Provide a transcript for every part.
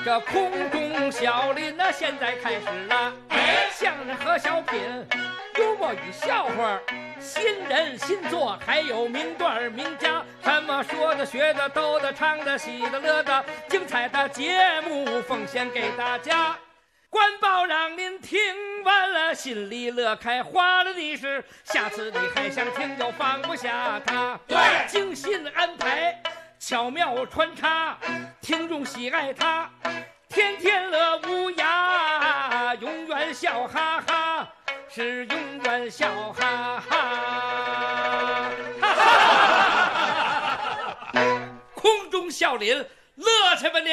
个空中小林那现在开始了，相声和小品，幽默与笑话，新人新作，还有名段名家，什么说的学的逗的唱的喜的乐的，精彩的节目奉献给大家。官报让您听完了心里乐开花了的是，下次你还想听就放不下它。对，精心安排，巧妙穿插，听众喜爱它，天天乐无涯，永远笑哈哈，是永远笑哈哈。空中笑林，乐去吧您！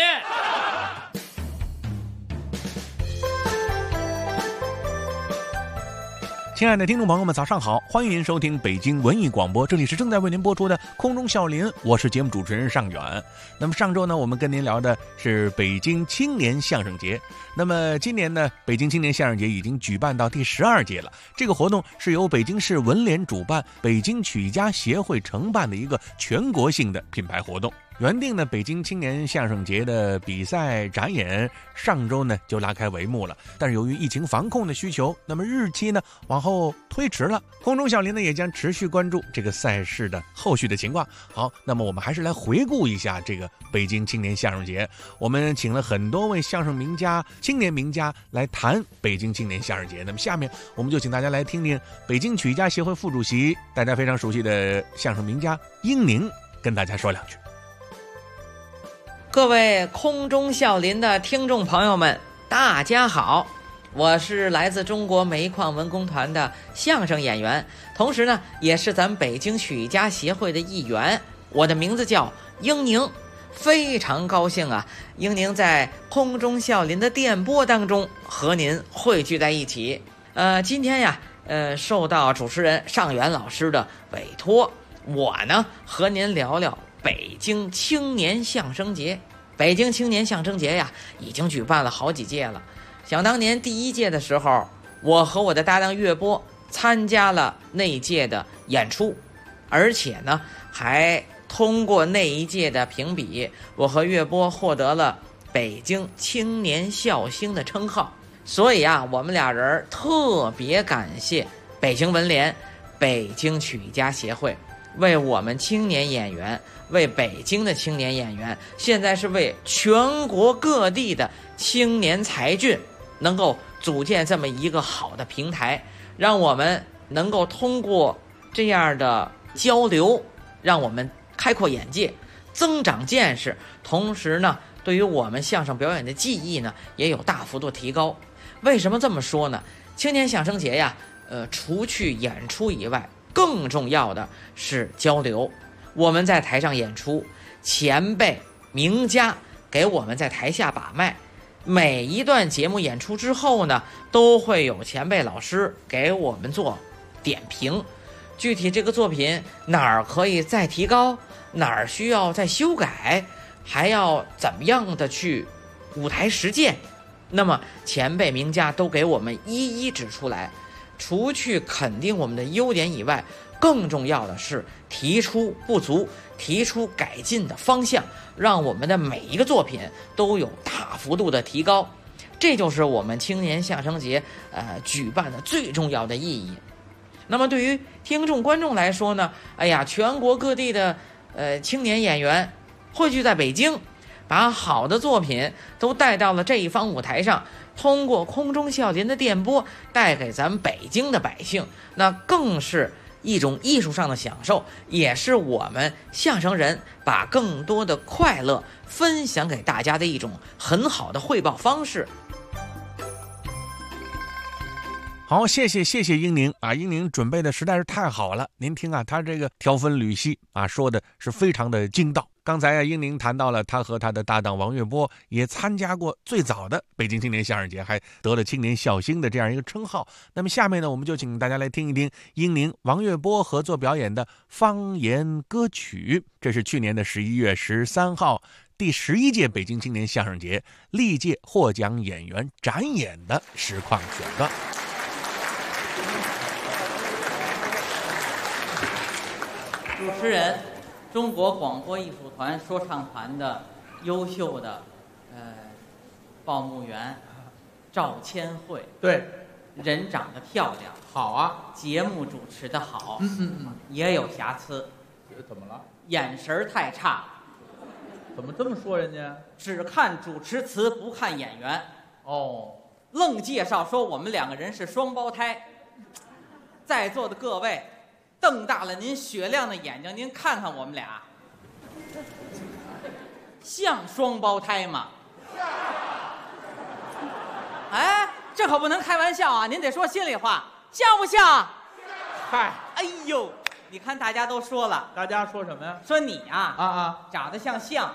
亲爱的听众朋友们，早上好，欢迎您收听北京文艺广播，这里是正在为您播出的空中笑林，我是节目主持人尚远。那么上周呢，我们跟您聊的是北京青年相声节。那么今年呢，北京青年相声节已经举办到第12届了。这个活动是由北京市文联主办，北京曲艺家协会承办的一个全国性的品牌活动。原定呢，北京青年相声节的比赛展演上周呢就拉开帷幕了，但是由于疫情防控的需求，那么日期呢往后推迟了。空中笑林呢也将持续关注这个赛事的后续的情况。好，那么我们还是来回顾一下这个北京青年相声节。我们请了很多位相声名家、青年名家来谈北京青年相声节。那么下面我们就请大家来听听北京曲艺家协会副主席、大家非常熟悉的相声名家英宁跟大家说两句。 各位空中笑林的听众朋友们，大家好，我是来自中国煤矿文工团的相声演员，同时呢也是咱们北京曲艺家协会的一员，我的名字叫英宁。非常高兴啊，英宁在空中笑林的电波当中和您汇聚在一起。今天呀，受到主持人尚远老师的委托，我呢和您聊聊北京青年相声节。北京青年相声节呀，已经举办了好几届了。想当年第1届的时候，我和我的搭档岳波参加了那一届的演出，而且呢，还通过那一届的评比，我和岳波获得了北京青年笑星的称号。所以啊，我们俩人特别感谢北京文联、北京曲艺家协会，为我们青年演员，为北京的青年演员，现在是为全国各地的青年才俊，能够组建这么一个好的平台，让我们能够通过这样的交流，让我们开阔眼界，增长见识，同时呢，对于我们相声表演的技艺呢，也有大幅度提高。为什么这么说呢？青年相声节呀，除去演出以外，更重要的是交流。我们在台上演出，前辈名家给我们在台下把脉，每一段节目演出之后呢，都会有前辈老师给我们做点评，具体这个作品哪儿可以再提高，哪儿需要再修改，还要怎么样的去舞台实践，那么前辈名家都给我们一一指出来。除去肯定我们的优点以外，更重要的是提出不足，提出改进的方向，让我们的每一个作品都有大幅度的提高。这就是我们青年相声节举办的最重要的意义。那么对于听众观众来说呢，全国各地的青年演员汇聚在北京，把好的作品都带到了这一方舞台上，通过空中笑林的电波带给咱们北京的百姓，那更是一种艺术上的享受，也是我们相声人把更多的快乐分享给大家的一种很好的汇报方式。 好，谢谢英宁啊，英宁准备的实在是太好了。您听啊，他这个条分缕析啊，说的是非常的精到。刚才英宁谈到了他和他的搭档王岳波也参加过最早的北京青年相声节，还得了青年笑星的这样一个称号。那么下面呢，我们就请大家来听一听英宁、王岳波合作表演的方言歌曲。这是去年的11月13号第11届北京青年相声节历届获奖演员展演的实况选段。 主持人，中国广播艺术团说唱团的优秀的报幕员赵千惠， 对， 人长得漂亮， 好啊， 节目主持的好， 嗯， 也有瑕疵， 怎么了？ 眼神儿太差， 怎么这么说人家？ 只看主持词不看演员， 哦， 愣介绍说我们2个人是双胞胎。在座的各位，瞪大了您雪亮的眼睛，您看看我们俩，像双胞胎吗？哎，这可不能开玩笑啊！您得说心里话，像不像？ 嗨， 哎呦，你看大家都说了， 大家说什么呀？ 说你啊， 长得像象。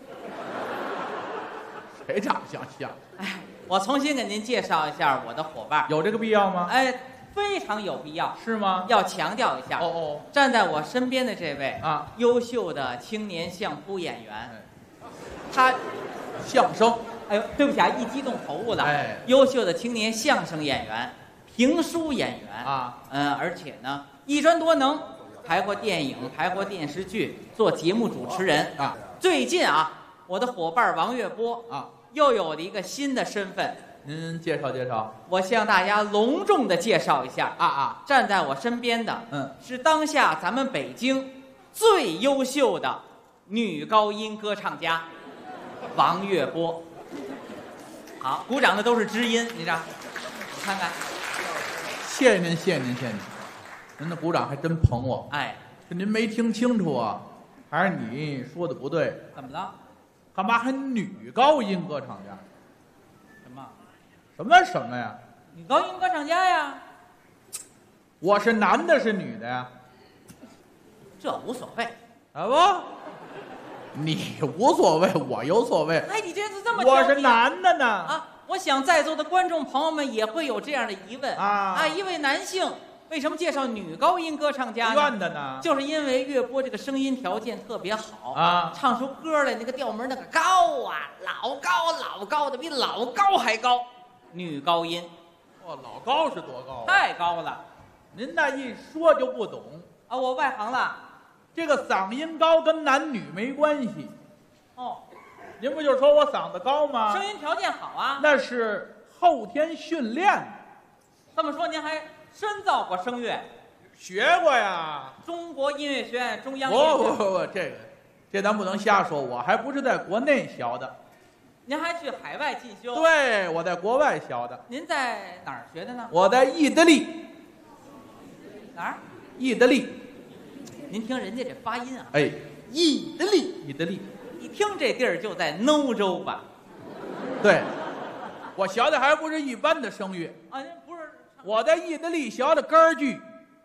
谁长相像？ 哎，我重新给您介绍一下我的伙伴。 有这个必要吗？ 哎，非常有必要。 是吗？ 要强调一下。 哦， 站在我身边的这位啊， 优秀的青年相扑演员，他相声。 哎呦，对不起啊，一激动口误了。 哎， 优秀的青年相声演员、评书演员啊， 而且呢，一专多能，拍过电影，拍过电视剧，做节目主持人啊。 最近啊，我的伙伴王月波啊， 又有了一个新的身份。 您介绍介绍。 我向大家隆重的介绍一下啊， 站在我身边的，是当下咱们北京最优秀的女高音歌唱家王月波。好，鼓掌的都是知音，你知道？你看看， 谢谢您，谢谢您，谢谢您。您的鼓掌还真捧我。 哎， 是您没听清楚啊，还是你说的不对？ 怎么了？ 干嘛还女高音歌唱家？ 什么什么呀？ 女高音歌唱家呀？ 我是男的，是女的呀？ 这无所谓。 啊不，你无所谓，我有所谓。 哎，你这是这么我是男的呢。 啊，我想在座的观众朋友们也会有这样的疑问啊，一位男性为什么介绍女高音歌唱家呢？就是因为月波这个声音条件特别好啊， 唱出歌来那个调门那个高啊，老高老高的，比老高还高。女高音， 老高是多高？ 太高了。 您那一说就不懂啊，我外行了。 这个嗓音高跟男女没关系。 哦， 您不就说我嗓子高吗？ 声音条件好啊。 那是后天训练的。 这么说您还深造过声乐？ 学过呀。 中国音乐学院中央音乐学院。 不，这咱不能瞎说，我还不是在国内学的。 您还去海外进修？ 对，我在国外学的。 您在哪儿学的呢？ 我在意大利。 哪儿？ 意大利。 您听人家这发音啊， 哎， 意大利， 意大利， 一听这地儿就在欧洲吧？ 对，我学的还不是一般的声乐啊，不是， 我在意大利学的歌剧。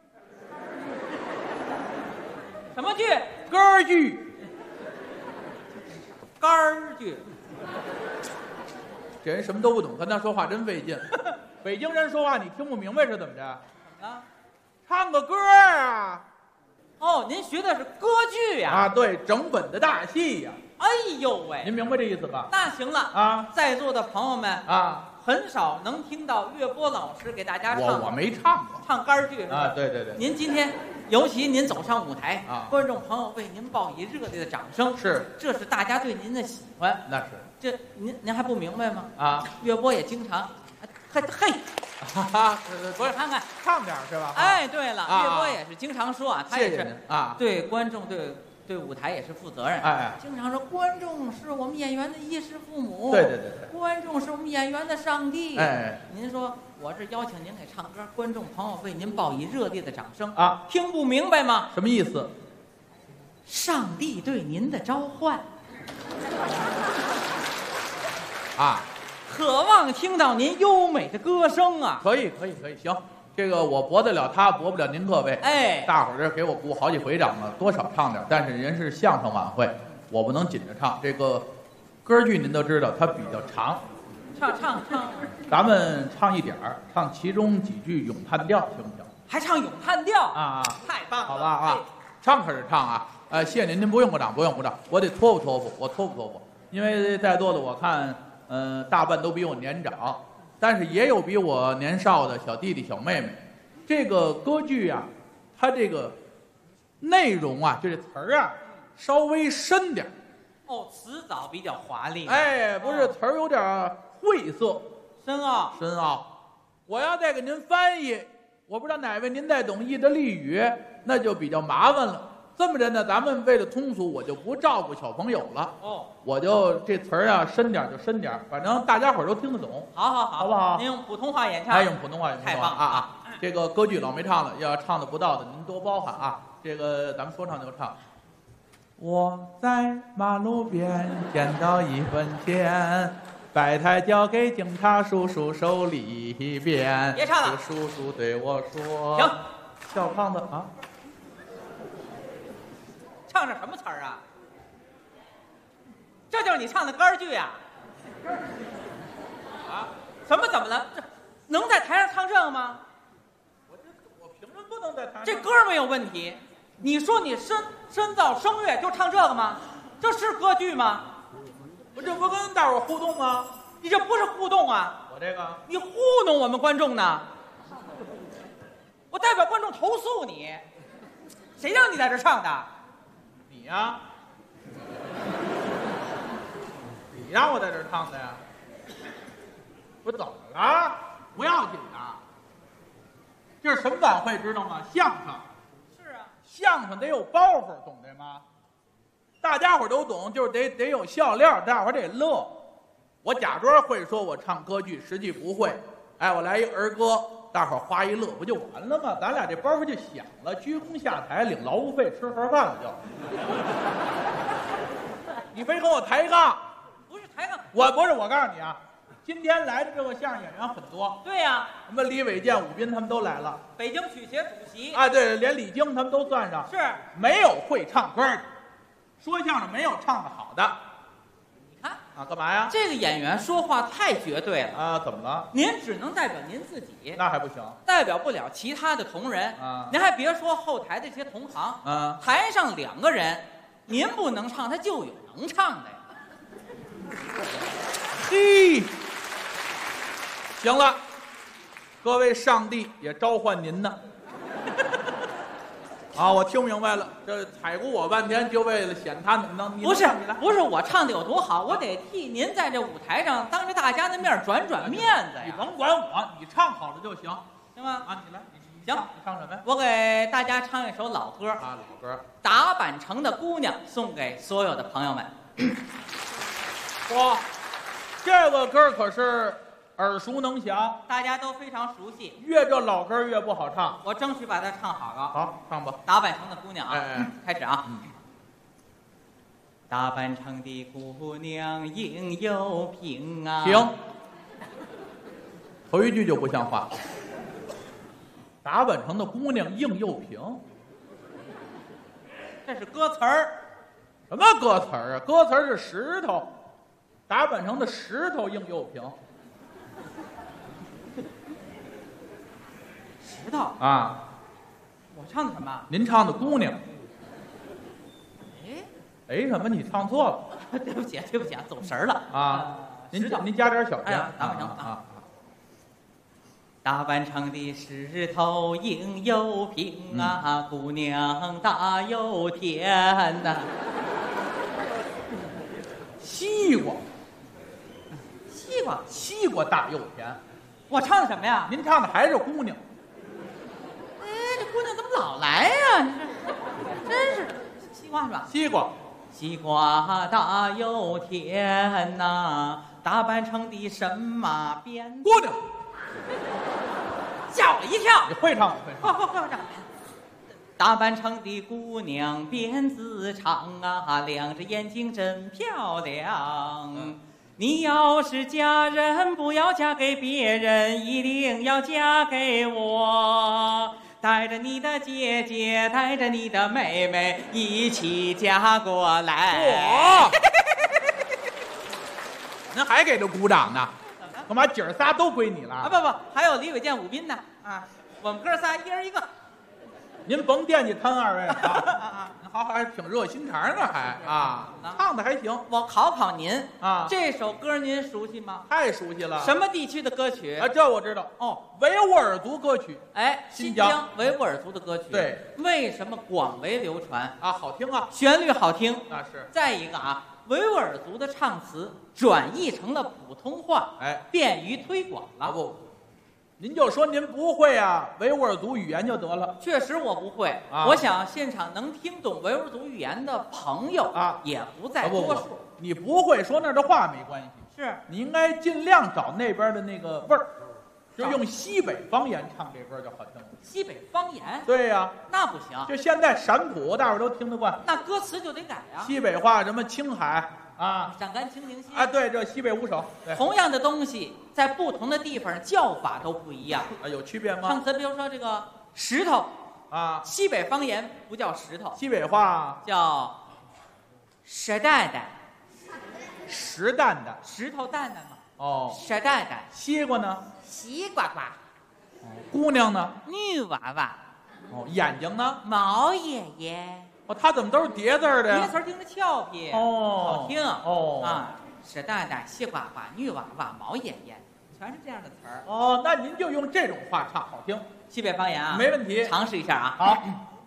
什么剧？ 歌剧。 歌剧。 这人什么都不懂，跟他说话真费劲。北京人说话你听不明白是怎么着？ 怎么了？ 唱个歌啊！ 哦，您学的是歌剧呀？ 啊，对，整本的大戏呀。 哎呦喂！ 您明白这意思吧？ 那行了啊， 在座的朋友们啊， 很少能听到月波老师给大家唱。 我没唱过， 唱歌剧是吧？ 啊，对。 您今天，尤其您走上舞台啊， 观众朋友为您报以热烈的掌声，这是大家对您的喜欢。 那是。 这您还不明白吗？ 啊， 月波也经常，嘿， 不是看看唱点是吧？ 哎，对了，月波也是经常说啊，他也是啊， 对观众对舞台也是负责任。 哎， 经常说观众是我们演员的衣食父母。 对。 观众是我们演员的上帝。 哎， 您说我这邀请您给唱歌，观众朋友为您报以热烈的掌声啊， 听不明白吗？ 什么意思？ 上帝对您的召唤。 啊， 渴望听到您优美的歌声啊！ 可以，行，这个我驳得了他，驳不了您各位。 哎， 大伙儿这给我鼓好几回掌了，多少唱点。但是人是相声晚会，我不能紧着唱。这个歌剧您都知道，它比较长。 唱， 咱们唱一点儿，唱其中几句咏叹调，行不行？ 还唱咏叹调啊！ 太棒了， 好吧啊！唱可是唱啊！谢谢您，您不用鼓掌，我得托付，我托付，因为在座的我看。大半都比我年长，但是也有比我年少的小弟弟小妹妹。这个歌剧啊，它这个内容啊，就这词儿啊，稍微深点。 哦，词藻比较华丽。 哎，不是词儿有点晦涩、 深奥。 深奥。我要再给您翻译，我不知道哪位您再懂意大利语，那就比较麻烦了。这么着呢，咱们为了通俗，我就不照顾小朋友了。 哦， 我就这词儿啊，深点就深点，反正大家伙儿都听得懂。 好， 好不好？ 您用普通话演唱。 哎，用普通话演唱。 太棒了啊！这个歌剧老没唱了，要唱的不到的您多包涵啊。这个咱们说唱就唱。我在马路边捡到1分钱，摆台交给警察叔叔手里边。 别唱了， 叔叔对我说：“ 行， 小胖子啊。” 唱的什么词儿啊？这就是你唱的歌剧啊？啊？怎么了？这能在台上唱这个吗？ 我凭什么不能在台上？ 这歌没有问题。你说你深造声乐就唱这个吗？这是歌剧吗？ 我这不跟大伙儿互动吗？ 你这不是互动啊！ 我这个你糊弄我们观众呢。我代表观众投诉你，谁让你在这唱的？ 你呀，你让我在这儿唱的呀？我怎么了？不要紧啊！这是什么晚会知道吗？相声。 是啊， 相声得有包袱，懂这吗？大家伙都懂，就是得有笑料，大伙得乐。我假装会说我唱歌剧，实际不会。哎，我来一儿歌，大伙哗一乐，不就完了吗？咱俩这包袱就响了，鞠躬下台，领劳务费，吃盒饭了就。你非跟我抬杠？ 不是抬杠， 我不是，我告诉你啊，今天来的这个相声演员很多。 对呀， 什么李伟健、武斌他们都来了。 北京曲协主席啊，对，连李菁他们都算上。 是没有会唱歌的，说相声没有唱的好的。 你看啊，干嘛呀？ 这个演员说话太绝对了啊，怎么了？ 您只能代表您自己， 那还不行， 代表不了其他的同仁啊。 您还别说后台这些同行， 啊， 台上2个人，您不能唱，他就有能唱的呀。 嘿，行了，各位上帝也召唤您呢。啊，我听明白了，这踩过我半天，就为了显他能。 不是我唱的有多好，我得替您在这舞台上当着大家的面转面子呀。 你甭管我，你唱好了就行， 行吗？ 啊，你来， 行， 你唱什么呀？ 我给大家唱一首老歌啊，老歌， 《打板城的姑娘》，送给所有的朋友们。 哇，这个歌可是耳熟能详， 大家都非常熟悉， 越这老歌越不好唱。 我争取把它唱好了。 好，唱吧。 打板城的姑娘啊， 哎， 开始啊。打板城的姑娘应有凭啊。 停。头一句就不像话。打板城的姑娘应又平， 这是歌词儿。 什么歌词儿啊？歌词儿是石头，打板城的石头应又平。 石头啊！ 我唱的什么？ 您唱的姑娘。 哎什么？你唱错了。 对不起，走神儿了啊！ 您加点小声。打板城啊！打板城的石头应有凭啊，姑娘大有天呐。 西瓜， 西瓜大又甜。 我唱的什么呀？ 您唱的还是姑娘。 哎，这姑娘怎么老来呀？你这真是西瓜是吧？ 西瓜大有甜呐，打扮成的神马鞭。 姑娘， 吓我一跳！ 你会唱？ 会唱。打扮成的姑娘辫子长啊，两只眼睛真漂亮。你要是嫁人，不要嫁给别人，一定要嫁给我。带着你的姐姐，带着你的妹妹，一起嫁过来。 您还给这鼓掌呢？干嘛？姐儿仨都归你了？ 啊不，还有李伟健、武斌呢啊！我们哥仨一人一个。 您甭惦记他二位啊！好，还挺热心肠呢，还啊，唱的还行。 我考考您啊， 这首歌您熟悉吗？ 太熟悉了。 什么地区的歌曲？ 啊，这我知道。哦，维吾尔族歌曲。 哎，新疆维吾尔族的歌曲。 对， 为什么广为流传啊？好听啊， 旋律好听。 那是。 再一个啊， 维吾尔族的唱词转译成了普通话， 哎， 便于推广了。 不，您就说您不会啊维吾尔族语言就得了。 确实我不会，我想现场能听懂维吾尔族语言的朋友啊也不在多数。 你不会说那儿的话没关系， 是你应该尽量找那边的那个味儿，就用西北方言唱这歌就好听了。 西北方言？ 对呀， 那不行， 就现在陕普大伙儿都听得惯， 那歌词就得改呀。 西北话什么青海啊， 陕甘清宁西啊，对，这西北五省，对， 同样的东西在不同的地方叫法都不一样啊，有区别吗？ 唱词比如说这个石头啊， 西北方言不叫石头， 西北话叫石蛋蛋， 石蛋蛋， 石头蛋蛋嘛。 哦， 石蛋蛋， 西瓜呢？ 西瓜瓜， 姑娘呢？ 女娃娃， 哦，眼睛呢？ 毛爷爷。 哦，他怎么都是叠字儿的呀？ 叠词儿听着俏皮， 哦， 好听哦啊！石蛋蛋、西瓜瓜、女娃娃、毛爷爷，全是这样的词儿。 哦，那您就用这种话唱，好听， 西北方言啊， 没问题， 尝试一下啊。 好。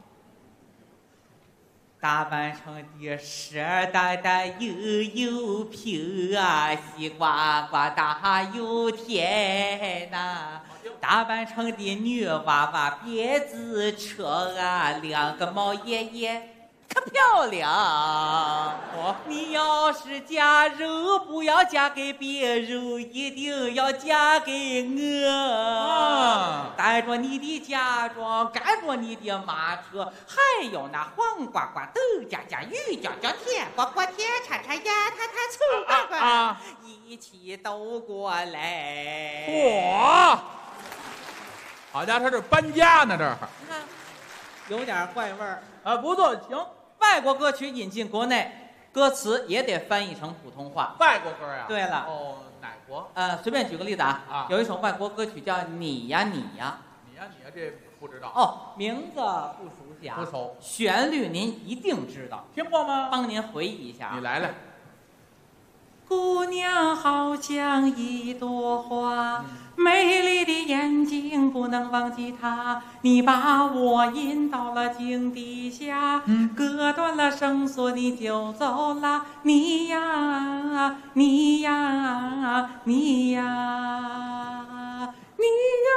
打扮成的石蛋蛋又有皮啊，西瓜瓜大又甜呐、打扮成的女娃娃别自扯啊，两个毛爷爷可漂亮。你要是嫁人，不要嫁给别人，一定要嫁给我。带着你的嫁妆，赶着你的马车，还有那黄瓜瓜、豆夹夹、鱼饺饺、甜瓜瓜、甜叉叉、鸭塌塌、醋瓜瓜，一起都过来。 嚯！好家伙，他这搬家呢，这儿你看，有点怪味儿啊，不错，行。 外国歌曲引进国内，歌词也得翻译成普通话。 外国歌呀？ 对了， 哦，哪国？ 随便举个例子啊， 有一首外国歌曲叫《你呀你呀》。 你呀，这不知道哦，名字不熟悉啊， 不熟， 旋律您一定知道， 听过吗？ 帮您回忆一下。 你来。 姑娘好像一朵花，美丽的眼睛不能忘记她。你把我引到了井底下，割断了绳索你就走了。你呀你呀你呀你呀。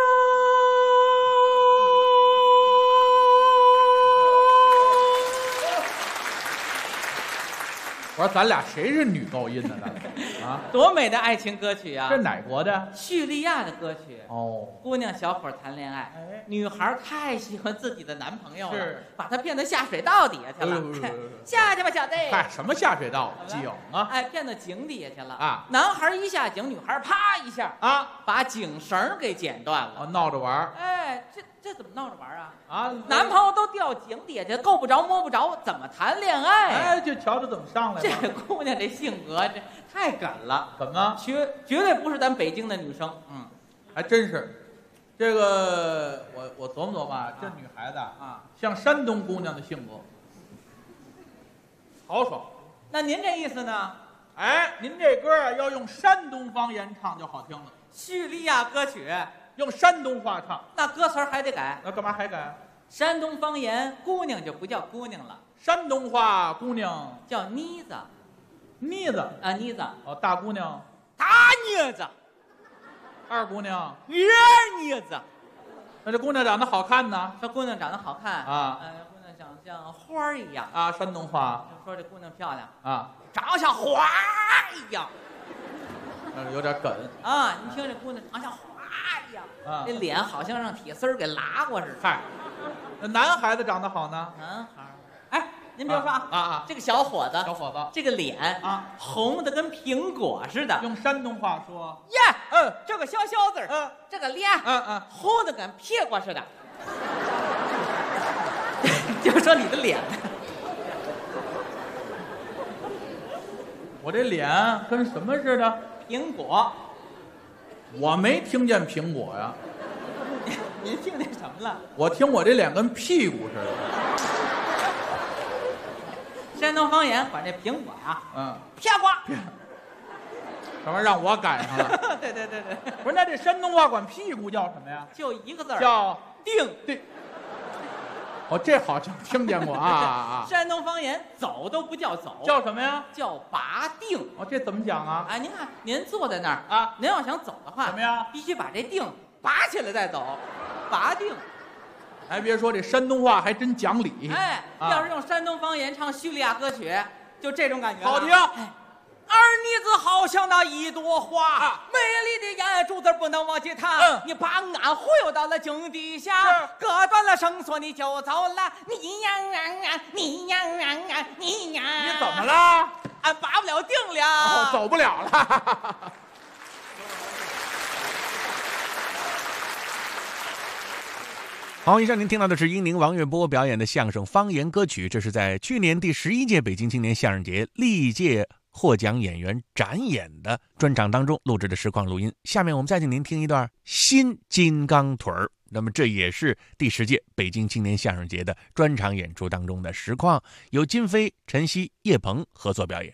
我说咱俩谁是女高音呢？咱俩啊， 多美的爱情歌曲啊！ 这哪国的？ 叙利亚的歌曲。 哦， 姑娘小伙谈恋爱， 哎， 女孩太喜欢自己的男朋友了， 是把他骗到下水道底下去了。下去吧，小子！ 嗨，什么下水道？井啊！ 哎，骗到井底下去了啊！ 男孩一下井，女孩啪一下啊， 把井绳给剪断了。 哦，闹着玩儿。 哎，这怎么闹着玩啊？ 啊， 男朋友都掉井底下去，够不着摸不着，怎么谈恋爱？ 哎，就瞧着怎么上来了。 这姑娘这性格这太梗了， 怎么？ 绝对不是咱北京的女生。 还真是。这个我琢磨琢磨，这女孩子啊，像山东姑娘的性格，豪爽。 那您这意思呢？ 哎，您这歌啊要用山东方言唱就好听了， 叙利亚歌曲用山东话唱， 那歌词还得改。 那干嘛还改？ 山东方言姑娘就不叫姑娘了， 山东话姑娘叫妮子。 妮子啊，妮子。 哦，大姑娘大妮子。 二姑娘二妮子。 那这姑娘长得好看呢？ 这姑娘长得好看啊， 姑娘长得像花儿一样啊。山东话就说这姑娘漂亮啊， 长得像花儿一样， 有点梗啊。你听这姑娘长得像花儿一样啊，这脸好像让铁丝儿给拉过似的。 嗨，那男孩子长得好呢？ 男孩，哎，您别说啊， 这个小伙子，这个脸啊， 红的跟苹果似的。 用山东话说呀，这个小小子儿，这个脸，红的跟屁股似的。就说你的脸， 我这脸跟什么似的？ 苹果。 我没听见苹果呀。 您听见什么了？ 我听我这脸跟屁股似的。 山东方言管这苹果啊，屁股。 什么让我赶上了？ 对。 不是，那这山东话管屁股叫什么呀？ 就一个字儿， 叫腚。 对。 哦，这好像听见过啊山东方言走都不叫走， 叫什么呀？ 叫拔腚。 哦，这怎么讲啊？ 哎，您看，您坐在那儿啊， 您要想走的话， 怎么样？ 必须把这腚拔起来再走，拔腚。 还别说，这山东话还真讲理。 哎，要是用山东方言唱叙利亚歌曲，就这种感觉。 好听。 儿女子好像那一朵花，美丽的眼珠子不能忘记它。你把俺忽悠到了井底下，割断了绳索你就走了。你呀啊，你呀啊，你呀。 你怎么了？ 俺拔不了腚了。 哦，走不了了。 好，以上您听到的是英宁、王月波表演的相声方言歌曲，这是在去年第11届北京青年相声节历届获奖演员展演的专场当中录制的实况录音。下面我们再请您听一段新金刚腿儿，那么这也是第10届北京青年相声节的专场演出当中的实况，由金飞、陈曦、叶鹏合作表演。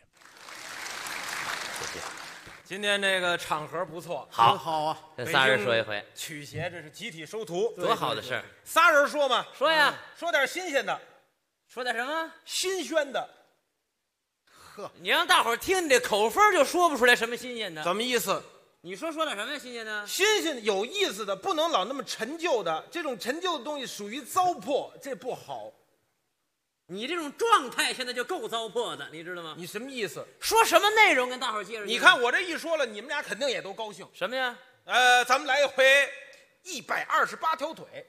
今天这个场合不错， 好好啊， 跟仨人说一回， 曲协这是集体收徒， 多好的事儿！ 仨人说嘛， 说呀， 说点新鲜的， 说点什么？ 新鲜的。 你让大伙儿听，你这口风就说不出来什么新鲜的。 怎么意思？ 你说点什么呀？新鲜的？ 新鲜有意思的，不能老那么陈旧的。这种陈旧的东西属于糟粕，这不好。 你这种状态现在就够糟粕的，你知道吗？ 你什么意思？ 说什么内容跟大伙儿接着？ 你看我这一说了，你们俩肯定也都高兴。 什么呀？ 咱们来一回128条腿。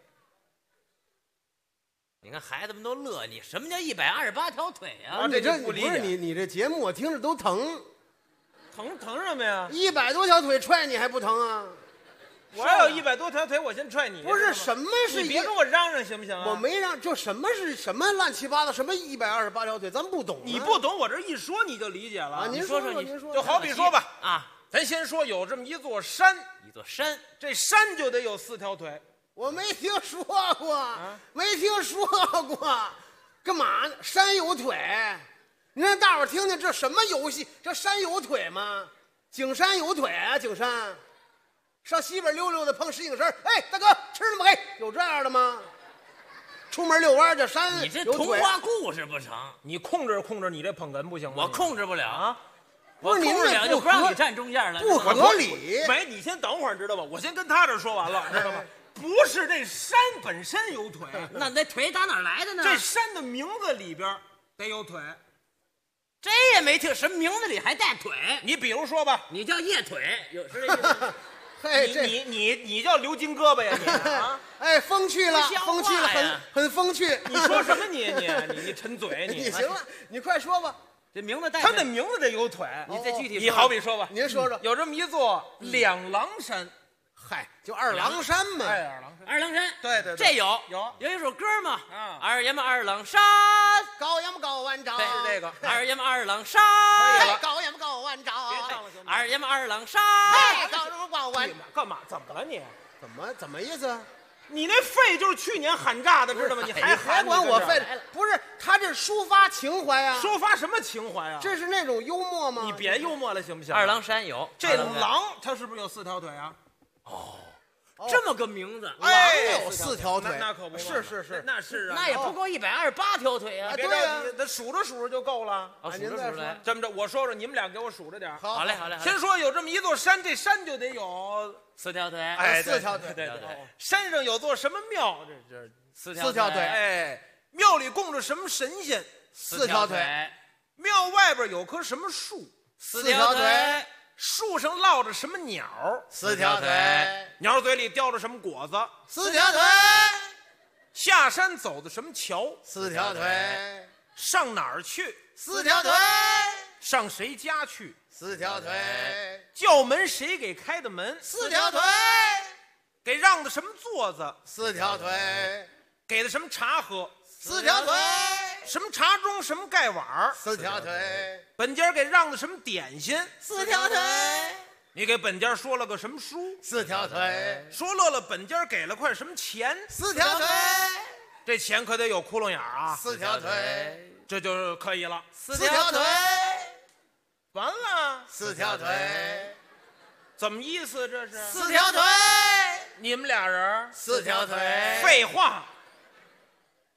你看孩子们都乐你，什么叫128条腿啊？ 啊， 你这不理解不是你这节目我听着都疼疼什么呀？ ，100多条腿踹你还不疼啊？ 我要有100多条腿，我先踹你。 不是知道吗什么是你别跟我嚷嚷行不行啊？ 我没让，就什么是什么乱七八糟，什么128条腿，咱不懂啊。 你不懂，我这一说你就理解了。 啊？您说说您说， 就好比说吧， 啊， 咱先说有这么一座山， 一座山， 这山就得有4条腿。 我没听说过，没听说过，干嘛呢？山有腿，你让大伙儿听听这什么游戏？这山有腿吗？景山有腿啊，景山。上西边溜溜的，碰石景山，哎，大哥吃那么黑，有这样的吗？出门遛弯这山你这有腿童话故事不成？ 你控制控制你这捧哏不行吗？ 我控制不了啊， 我控制不了就不让你站中间了， 不知道吗合理。 没，你先等会儿，知道吧？我先跟他这说完了，知道吗？不是这山本身有腿， 那腿打哪儿来的呢？ 这山的名字里边得有腿。 这也没听，什么名字里还带腿？ 你比如说吧， 你叫夜腿，有是这意思？ 嘿，这你叫刘金胳膊呀你啊？ 哎，风趣了不像，话风趣了， 呀很风趣。 你说什么你陈嘴你行了，你快说吧， 这名字带他的名字得有腿。 你再具体说， 你好比说吧， 您说说。 有这么一座两狼山， 嗨，就二郎山嘛。 哎，二郎山， 二郎山， 对对， 这有有一首歌嘛， 啊二爷们二郎山， 高阳高万丈， 对是这个。 二爷们二郎山， 可以了高阳高万丈， 别唱了，行吗？ 二爷们二郎山， 哎，高阳高万， 干嘛？怎么了你？ 怎么意思？ 你那肺就是去年喊炸的，知道吗？你还还管我肺费？不是，他这抒发情怀啊， 抒发什么情怀啊？ 这是那种幽默吗？ 你别幽默了，行不行？ 二郎山有这狼，它是不是有4条腿啊？ 这么个名字， 狼有4条腿， 那可不是是是， 那是啊， 那也不够128条腿啊！ 别对呀着急，咱数着数着就够了。 哦，数您再说着数着来， 这么着，我说说，你们俩给我数着点儿。 好嘞好嘞， 先说有这么一座山，这山就得有 4条腿， 哎 4条腿， 对对山上有座什么庙？这 4 条腿哎，庙里供着什么神仙 ？4条腿， 庙外边有棵什么树 ，4 条腿， 树上落着什么鸟 4条腿， 鸟嘴里叼着什么果子 4条腿， 下山走的什么桥 4条腿， 上哪儿去 4条腿， 上谁家去 4条腿， 叫门谁给开的门 4条腿， 给让的什么座子 4条腿， 给的什么茶喝 4条腿， 什么茶盅什么盖碗 4条腿， 本家给让的什么点心 4条腿， 你给本家说了个什么书 4条腿， 说乐了本家给了块什么钱 4条腿， 这钱可得有窟窿眼儿啊 4条腿， 这就可以了 4条腿， 完了 4条腿， 怎么意思这是 4条腿， 你们俩人 4条腿， 废话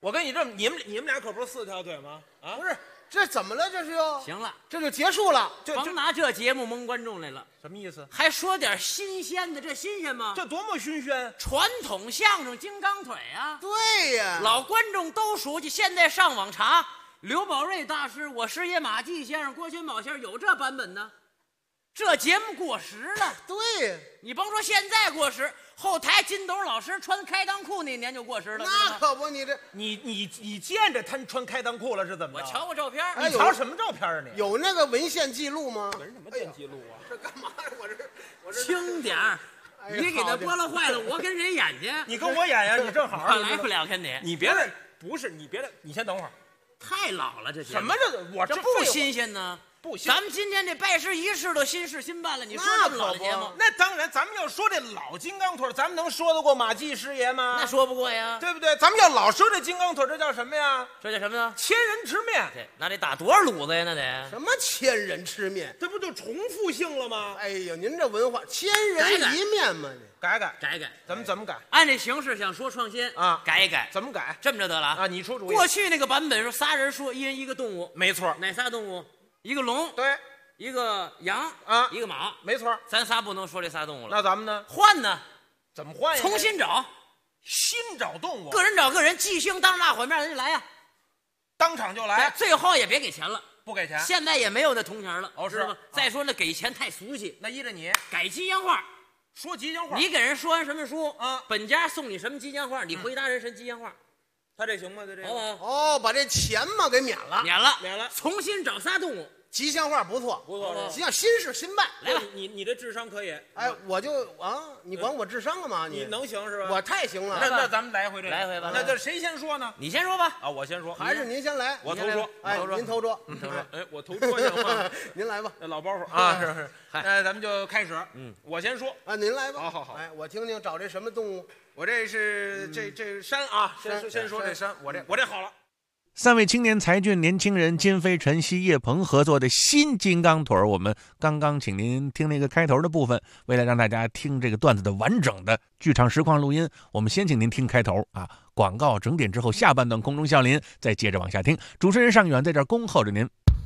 我跟你这么，你们俩可不是4条腿吗？啊， 不是，这怎么了？这是又行了， 这就结束了？ 甭拿这节目蒙观众来了。 什么意思？ 还说点新鲜的，这新鲜吗？ 这多么新鲜！ 传统相声金刚腿啊！ 对呀， 老观众都熟悉，现在上网查，刘宝瑞大师、我师爷马季先生、郭全宝先生有这版本呢。这节目过时了。 对， 你甭说现在过时，后台金斗老师穿开裆裤那年就过时了。 那可不， 你见着他穿开裆裤了是怎么着？ 我瞧过照片。 哎你瞧什么照片啊？你有那个文献记录吗？ 文什么见记录啊？ 这干嘛呀？我这轻点儿，你给他拨了坏了，我跟谁演去？ 你跟我演呀，你正好来不了跟你。 你别的不是你别的，你先等会儿。 太老了，这什么这我这不新鲜呢？ 不新。 咱们今天这拜师仪式都新事新办了，你说这么老的节目？ 那当然，咱们要说这老金刚腿，咱们能说得过马季师爷吗？ 那说不过呀， 对不对？咱们要老说这金刚腿，这叫什么呀？ 这叫什么呀？ 千人吃面。 对，那得打多少卤子呀？那得什么千人吃面？ 这不就重复性了吗？ 哎呀，您这文化千人一面嘛， 改，咱们怎么改？ 按这形式想说创新啊， 改一改。 怎么改？ 这么着得了啊！你出主意。 过去那个版本是仨人说，一人一个动物， 没错。 哪仨动物？一个龙， 对， 一个羊啊， 一个马， 没错。 咱仨不能说这仨动物了。 那咱们呢？ 换呢？ 怎么换呀？ 重新找， 新找动物， 个人找个人，即兴当大伙面人就来呀， 当场就来， 最后也别给钱了。 不给钱， 现在也没有那铜钱了。 哦，是吗？ 再说那给钱太俗气， 那依着你改吉祥话， 说吉祥话。 你给人说完什么书啊？ 本家送你什么吉祥话，你回答人什么吉祥话， 他这行吗？他这好不好？ 哦，把这钱嘛给免了， 免了，重新找仨动物。 吉祥话不错，吉祥新事新办。 来吧， 你这智商可以。 哎，我就啊，你管我智商干嘛？ 你能行是吧？ 我太行了。 那咱们来回这个， 来回吧。 那这谁先说呢？ 你先说吧。 啊，我先说， 还是您先来？ 我头说。 哎，您头说。 哎，我头说行吗？ 您来吧。 老包袱啊，是。那咱们就开始。我先说啊，您来吧。 好。 哎，我听听找这什么动物。 我这是这山啊，先说这山，我这好了。 3位青年才俊年轻人金飞、陈曦、叶鹏合作的新金刚腿，我们刚刚请您听那个开头的部分。为了让大家听这个段子的完整的剧场实况录音，我们先请您听开头啊。广告整点之后，下半段空中笑林再接着往下听。主持人尚远在这儿恭候着您。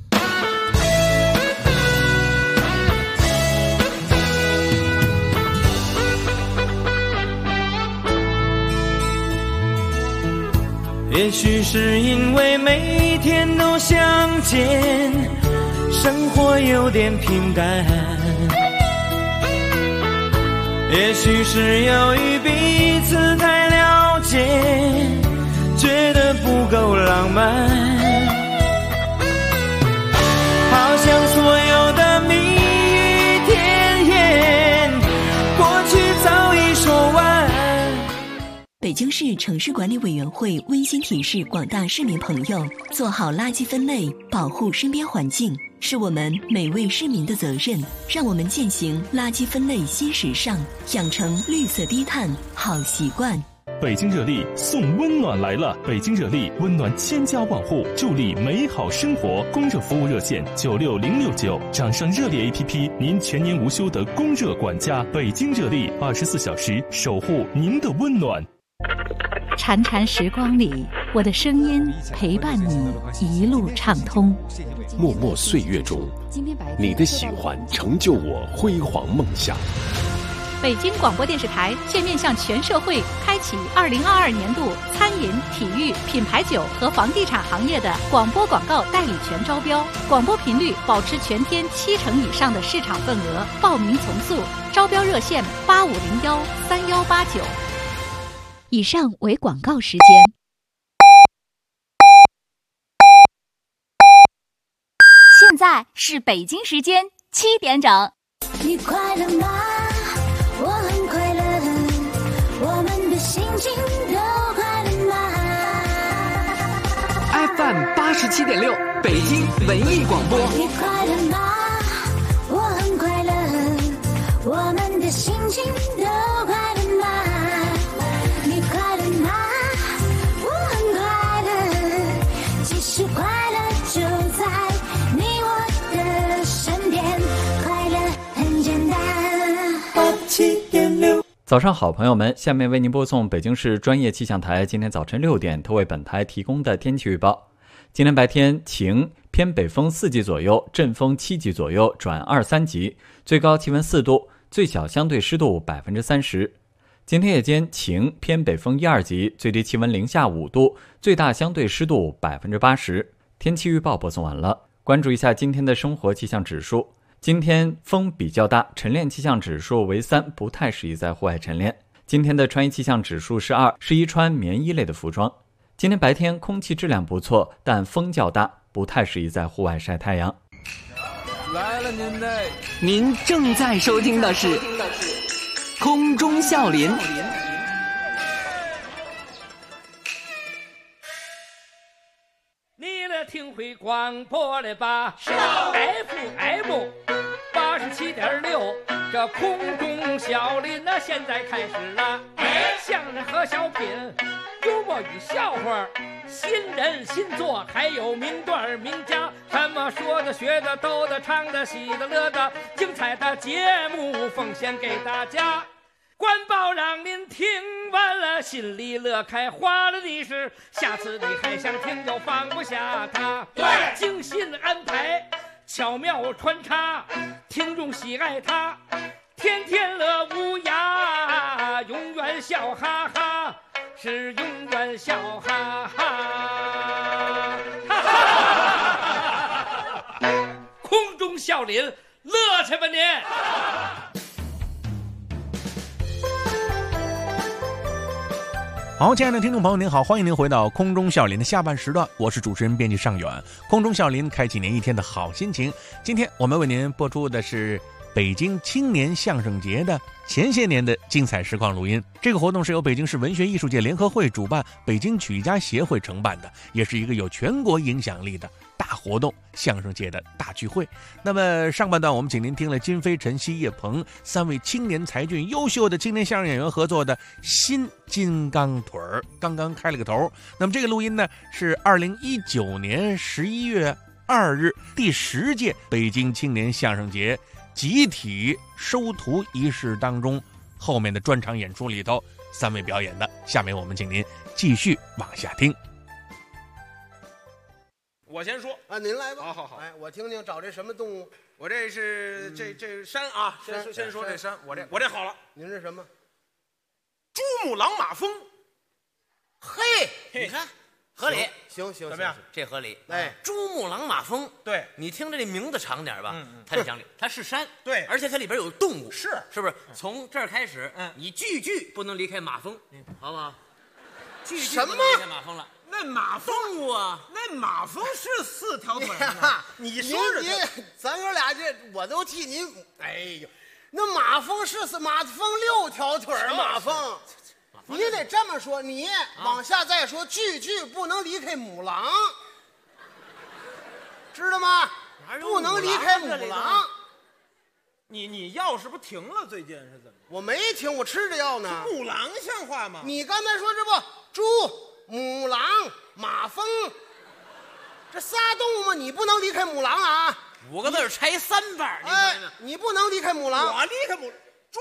也许是因为每天都相见，生活有点平淡，也许是由于彼此太了解，觉得不够浪漫，好像所有的蜜语甜言，过去早已说完。 北京市城市管理委员会温馨提示广大市民朋友，做好垃圾分类，保护身边环境，是我们每位市民的责任。让我们践行垃圾分类新时尚，养成绿色低碳好习惯。 北京热力送温暖来了！北京热力温暖千家万户，助力美好生活。供热服务热线96069，掌上热力 APP， 您全年无休的供热管家。北京热力24小时守护您的温暖。 潺潺时光里，我的声音陪伴你一路畅通。 默默岁月中，你的喜欢成就我辉煌梦想。 北京广播电视台现面向全社会开启2022年度餐饮、体育、品牌酒和房地产行业的广播广告代理权招标，广播频率保持全天70%以上的市场份额，报名从速，招标热线85013189。以上为广告时间。 现在是北京时间7点整。 你快乐吗？我很快乐，我们的心情都快乐吗 ？FM87.6，北京文艺广播。 你快乐吗？我很快乐，我们的心情都快乐吗？你快乐吗？我很快乐，其实快乐就在你我的身边，快乐很简单。 87.6， 早上好，朋友们，下面为您播送北京市专业气象台今天早晨6点特为本台提供的天气预报。今天白天晴，偏北风4级左右，阵风7级左右转2、3级，最高气温4度，最小相对湿度30%。今天夜间晴，偏北风1、2级，最低气温零下5度，最大相对湿度80%。天气预报播送完了，关注一下今天的生活气象指数。今天风比较大，晨练气象指数为3，不太适宜在户外晨练。今天的穿衣气象指数是2，适宜穿棉衣类的服装。今天白天空气质量不错，但风较大，不太适宜在户外晒太阳。 来了您正在收听的是空中笑林。 你来听会广播了吧？是 FM 87.6，这空中笑林那现在开始了。相声和小品，幽默与笑话，新人新作，还有名段名家，什么说的学的逗的唱的喜的乐的，精彩的节目奉献给大家。官报让您听完了心里乐开花了的是，下次你还想听又放不下它。对，精心安排，巧妙穿插，听众喜爱它，天天乐无涯，永远笑哈哈，是永远笑哈哈。空中笑林，乐去吧您！ 好，亲爱的听众朋友您好，欢迎您回到空中笑林的下半时段，我是主持人编辑尚远。空中笑林开启您一天的好心情。今天我们为您播出的是北京青年相声节的前些年的精彩实况录音。这个活动是由北京市文学艺术界联合会主办，北京曲艺家协会承办的，也是一个有全国影响力的大活动，相声界的大聚会。那么上半段我们请您听了金飞、陈曦、叶鹏3位青年才俊、优秀的青年相声演员合作的新金刚腿儿，刚刚开了个头。那么这个录音呢，是2019年11月2日第10届北京青年相声节集体收徒仪式当中后面的专场演出里头3位表演的。下面我们请您继续往下听。 我先说啊，您来吧。 好， 哎，我听听找这什么动物。 我这是这山啊，先说这山，我这好了。 您是什么？ 珠穆朗玛峰。 嘿，你看合理， 行， 怎么样？ 这合理。 哎， 珠穆朗玛峰， 对， 你听着这名字长点吧，它就讲理，它是山， 对， 而且它里边有动物， 是不是？从这儿开始，你句不能离开马峰，好不好？句不能离开马峰了。 那马动物啊， 那马蜂是4条腿呢。你说咱哥俩这我都替您。哎呦，那马蜂是马蜂6条腿儿，马蜂。你得这么说，你往下再说，句不能离开母狼，知道吗？不能离开母狼。 你药是不是停了？最近是怎么？ 我没停，我吃着药呢。 母狼像话吗？ 你刚才说这不猪、母狼、马蜂，这仨动物嘛，你不能离开母狼啊 ！5个字拆3瓣， 哎，你不能离开母狼。 我离开猪。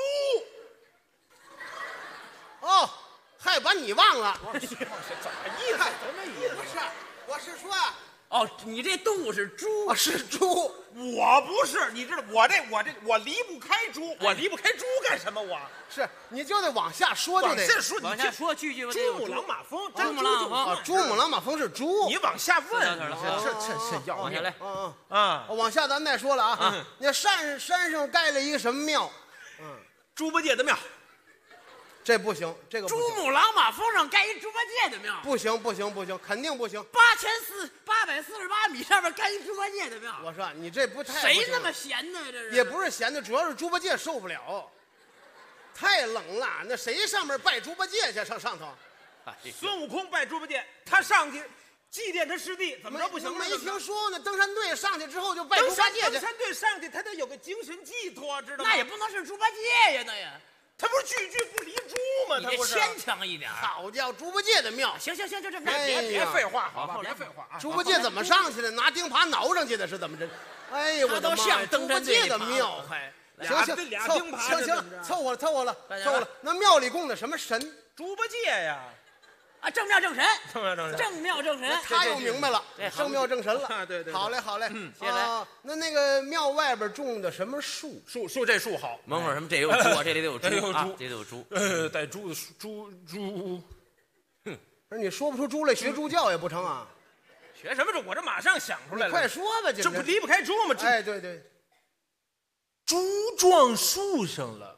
哦，还把你忘了？ 我怎么意思？什么意思？ 不是，我是说， 哦，你这动物是猪， 是猪。 我不是，你知道我离不开猪，我离不开猪干什么？我是你就得往下说，就得往下说，句珠穆朗玛峰， 珠穆朗玛峰， 珠穆朗玛峰是猪。 你往下问， 是要往下来往下咱再说了啊。那山上盖了一个什么庙？ 猪八戒的庙。 这不行，这个珠穆朗玛峰上盖一猪八戒的庙， 不行，肯定不行。 8848米上面盖一猪八戒的庙， 我说你这不太谁那么闲呢？这是也不是闲的，主要是猪八戒受不了，太冷了。那谁上面拜猪八戒去？上头， 孙悟空拜猪八戒，他上去祭奠他师弟，怎么着不行？ 没听说呢。登山队上去之后就拜猪八戒去。 登山队上去，他得有个精神寄托，知道吗？ 那也不能是猪八戒呀，那呀。 他不是句不离猪吗？ 你这牵强一点。 好叫猪八戒的庙。 行，就这。 别废话，好吧，别废话啊！ 猪八戒怎么上去的？拿钉耙挠上去的是怎么着？哎呀，我的妈！ 都像登山队的庙，还行， 俩钉耙， 行，凑合了。那庙里供的什么神？ 猪八戒呀！ 啊，正庙正神， 正庙正神， 他又明白了，正庙正神了。 对， 好嘞， 谢谢来。 那个庙外边种的什么树？ 这树好， 门口什么这有猪，这里有猪，这里有猪， 带猪的猪。 不是你说不出猪来，学猪叫也不成啊？ 学什么猪？我这马上想出来了。 快说吧， 这不离不开猪吗？ 哎，对， 猪撞树上了，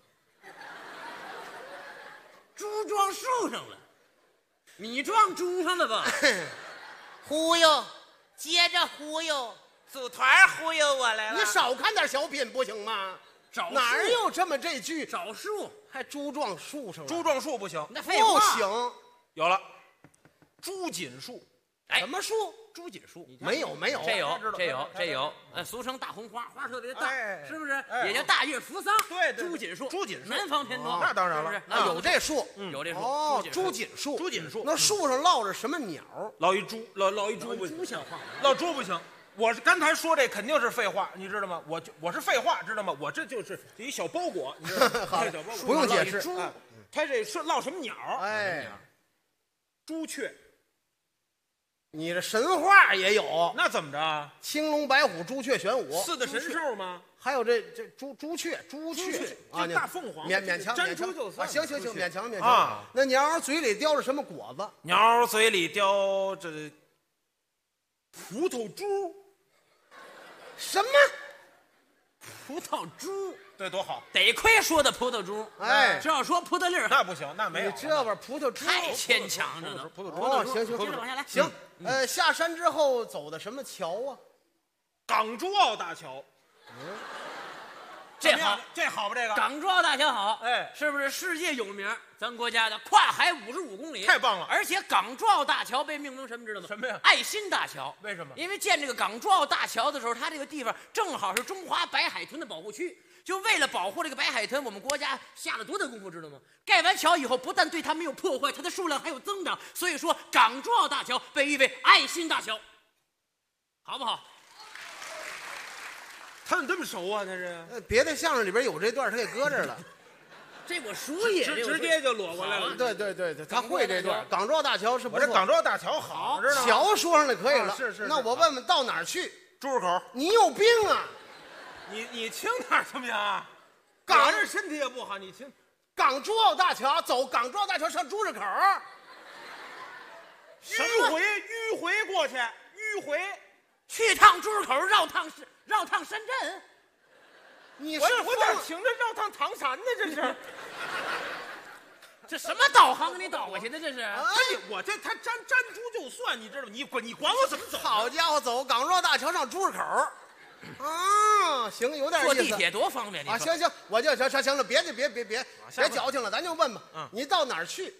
猪撞树上了。你撞猪上了吧？ 忽悠，接着忽悠， 组团忽悠我来了。 你少看点小品不行吗？哪有这么这句？ 找树还猪撞树上了？ 猪撞树不行， 那废话不行。 有了，朱锦树。 什么树？ 朱锦树。 没有， 这有，俗称大红花，花特别大，是不是？ 也叫大月扶桑。 对， 朱锦树， 朱锦树， 南方偏多。 那当然了， 那有这树， 有这树。 哦，朱锦树。那树上落着什么鸟？ 落一猪，落一猪不行。 猪像话， 落猪不行。我是刚才说这肯定是废话，你知道吗？我是废话，知道吗？我这就是一小包裹，你知道吗？ 好，不用解释。 它这是落什么鸟？ 哎， 朱雀。 你这神话也有， 那怎么着？ 青龙白虎朱雀玄武， 四大神兽吗？ 还有这朱雀啊，大凤凰， 勉强粘猪就算。 行，勉强啊。那鸟嘴里叼着什么果子？ 鸟嘴里叼着葡萄珠。 什么？ 葡萄珠？ 对，多好！ 得亏说的葡萄珠， 哎， 这要说葡萄粒儿， 那不行，那没有。 你这玩意儿葡萄珠太牵强了呢。 葡萄珠， 哦，行， 接着往下来。 行，下山之后走的什么桥啊？ 港珠澳大桥。 这好， 吧？这个港珠澳大桥好， 哎， 是不是世界有名？咱国家的跨海55公里， 太棒了！ 而且港珠澳大桥被命名什么知道吗？ 什么呀？ 爱心大桥。 为什么？ 因为建这个港珠澳大桥的时候，它这个地方正好是中华白海豚的保护区。就为了保护这个白海豚，我们国家下了多大功夫，知道吗？盖完桥以后，不但对它没有破坏，它的数量还有增长。所以说，港珠澳大桥被誉为爱心大桥，好不好？ 他怎么这么熟啊？他是别的相声里边有这段，他给搁这儿了。 这我熟也， 直接就裸过来了。 对，他会这段。港珠澳大桥是不错。 我这港珠澳大桥好，知道吗？ 桥说上来可以了。 是。 那我问问到哪儿去？ 朱市口。 你有病啊！ 你轻点行不行啊？ 港人身体也不好，你轻。 港珠澳大桥走，港珠澳大桥上朱市口。 迂回过去，迂回去趟朱市口，绕趟深圳。 我咋听着绕趟唐山呢？这是。 这什么导航给你导过去的？这是。 哎，我这他粘猪就算，你知道吗？你管我怎么走？ 好家伙，走港珠澳大桥上朱市口。啊，行，有点意思。 坐地铁多方便！ 啊，行，我就行了，别矫情了，咱就问吧。你到哪儿去？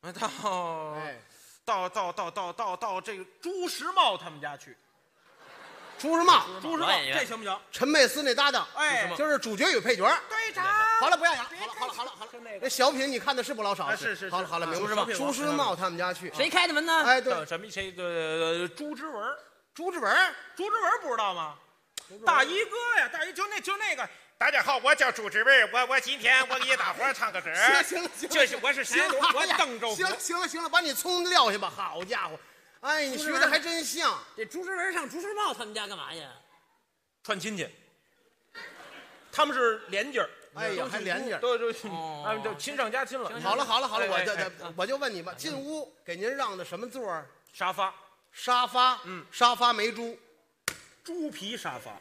到这个朱时茂他们家去。 朱时茂， 这行不行？ 陈佩斯那搭档， 哎， 就是主角与配角。 队长， 好了，不要演了，好了，那小品你看的是不老少？ 是。 好了，明白了。朱时茂他们家去， 谁开的门呢？ 哎，对， 谁朱之文不知道吗？大衣哥呀，大衣就那个。大家好，我叫朱之文，我今天我给大伙唱个歌。 行， 就是我是山东，我邓州。 行了，把你葱撂下吧。好家伙，哎，你学的还真像。 这朱之文上朱时茂他们家干嘛呀？ 串亲戚。他们是连家儿。 哎呀，还连家， 都亲上加亲了。 好了，我就问你吧，进屋给您让的什么座？ 沙发， 沙发没猪， 猪皮沙发。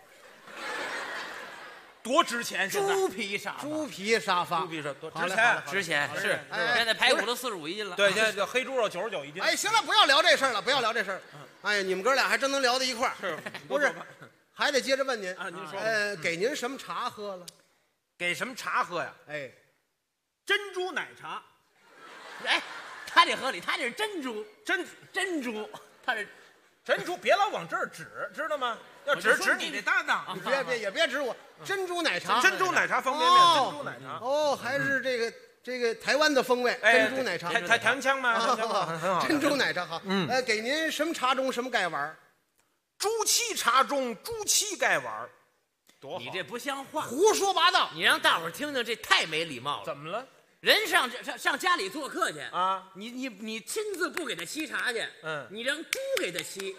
多值钱！ 猪皮沙发， 多值钱是。现在排骨都45一斤了。 对，现在黑猪肉99一斤。 哎，行了，不要聊这事儿了。哎呀，你们哥俩还真能聊到一块儿。 是不是？还得接着问您啊，您说。 给您什么茶喝了？ 给什么茶喝呀？ 哎， 珍珠奶茶。 哎，他这合理，他这是珍珠， 珍珠， 他是珍珠，别老往这儿指，知道吗？要指你这搭档， 你别指我。珍珠奶茶， 珍珠奶茶方便面，珍珠奶茶。 哦，还是这个台湾的风味，珍珠奶茶。 台湾腔吗？很好。 珍珠奶茶好。给您什么茶盅什么盖碗？ 朱漆茶盅，朱漆盖碗。 多好！ 你这不像话， 胡说八道！ 你让大伙儿听听，这太没礼貌了。 怎么了？ 人上家里做客去啊， 你亲自不给他沏茶去，你让猪给他沏，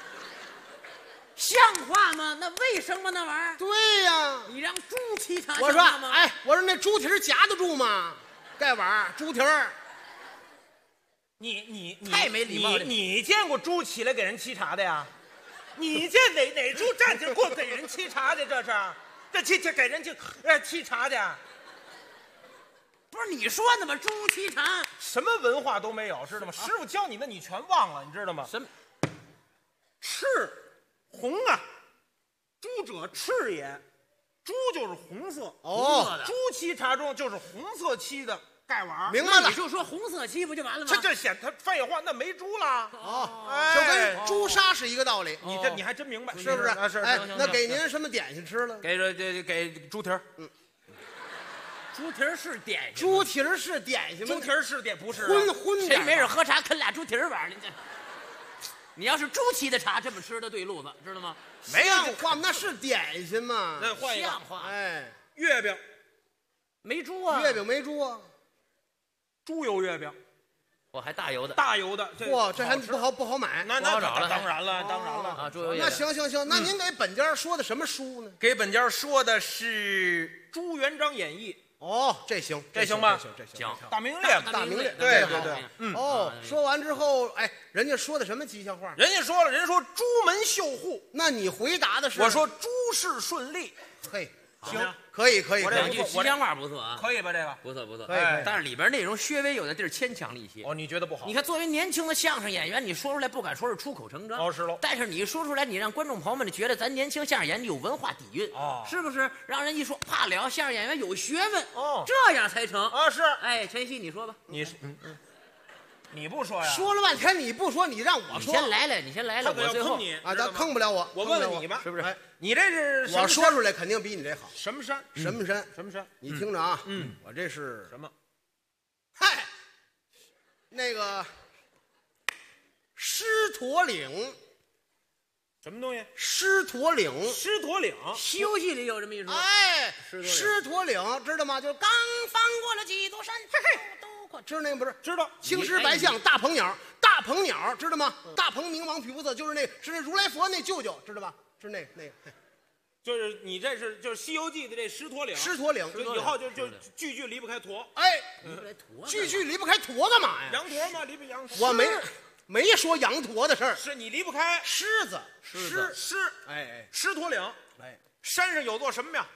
像话吗？那卫生吗？那玩意儿？ 对呀， 你让猪沏茶， 我说像话吗？ 哎，我说那猪蹄儿夹得住吗？盖碗儿猪蹄儿。 你太没礼貌了！ 你见过猪起来给人沏茶的呀？你见哪猪站起来过给人沏茶的？这给人沏茶的？ 不是你说的吗？猪沏茶什么文化都没有，知道吗？师傅教你的你全忘了，你知道吗？ 什么？ 赤红啊，猪者赤也，猪就是红色哦， 猪沏茶中就是红色沏的。盖碗， 明白了， 你就说红色漆不就完了吗？ 这显他废话，那没猪了哦， 哎， 就跟朱砂是一个道理。 你还真明白， 是不是？ 是。 哎，那给您什么点心吃了？ 给猪蹄儿。 猪蹄儿是点心， 猪蹄儿是点心吗？ 猪蹄儿是点不是？ 荤谁没事喝茶啃俩猪蹄儿玩儿？你要是猪沏的茶，这么吃的对路子，知道吗？ 没像话，那是点心嘛？ 那换一个， 像话。 哎， 月饼没猪啊？ 月饼没猪啊？ 猪油月饼， 我还大油的， 大油的， 嚯，这还不好买。 那不好找了， 当然了啊，猪油月饼。 那行，那您给本家说的什么书呢？ 给本家说的是《朱元璋演义》。 哦，这行吧？ 这行。 大明列， 大明列， 对。 哦，说完之后，哎，人家说的什么吉祥话？ 人家说了，人说朱门秀户。 那你回答的是？ 我说诸事顺利。 嘿。行，可以， 我两句吉祥话不错啊， 可以吧？这个不错， 可以。 但是里边内容稍微有的地儿牵强了一些。 哦，你觉得不好？ 你看，作为年轻的相声演员，你说出来不敢说是出口成章。 哦，是喽。 但是你说出来，你让观众朋友们觉得咱年轻相声演员有文化底蕴， 哦， 是不是？让人一说，怕了，相声演员有学问， 哦， 这样才成啊。是。 哎，陈曦，你说吧。 你不说呀？ 说了半天你不说，你让我说。 你先来了，我最后啊，他坑不了我。 我问问你吧， 是不是？ 你这是我说出来肯定比你这好。 什么山？ 什么山？你听着啊，我这是什么？ 嗨，那个狮驼岭。 什么东西？ 狮驼岭。 狮驼岭， 《西游记》里有这么一说。 哎，狮驼岭知道吗？就刚翻过了几座山，知道那个不是？ 知道。 青狮白象大鹏鸟，大鹏鸟知道吗？大鹏明王菩萨就是那如来佛那舅舅，知道吧？是那个。 就是你这是就是《西游记》的这狮驼岭。 狮驼岭， 以后就句离不开驼。 哎，句离不开驼干嘛呀？ 羊驼吗？离不羊驼？ 我没说羊驼的事儿。 是你离不开狮子。 哎，狮驼岭。 哎， 山上有座什么庙？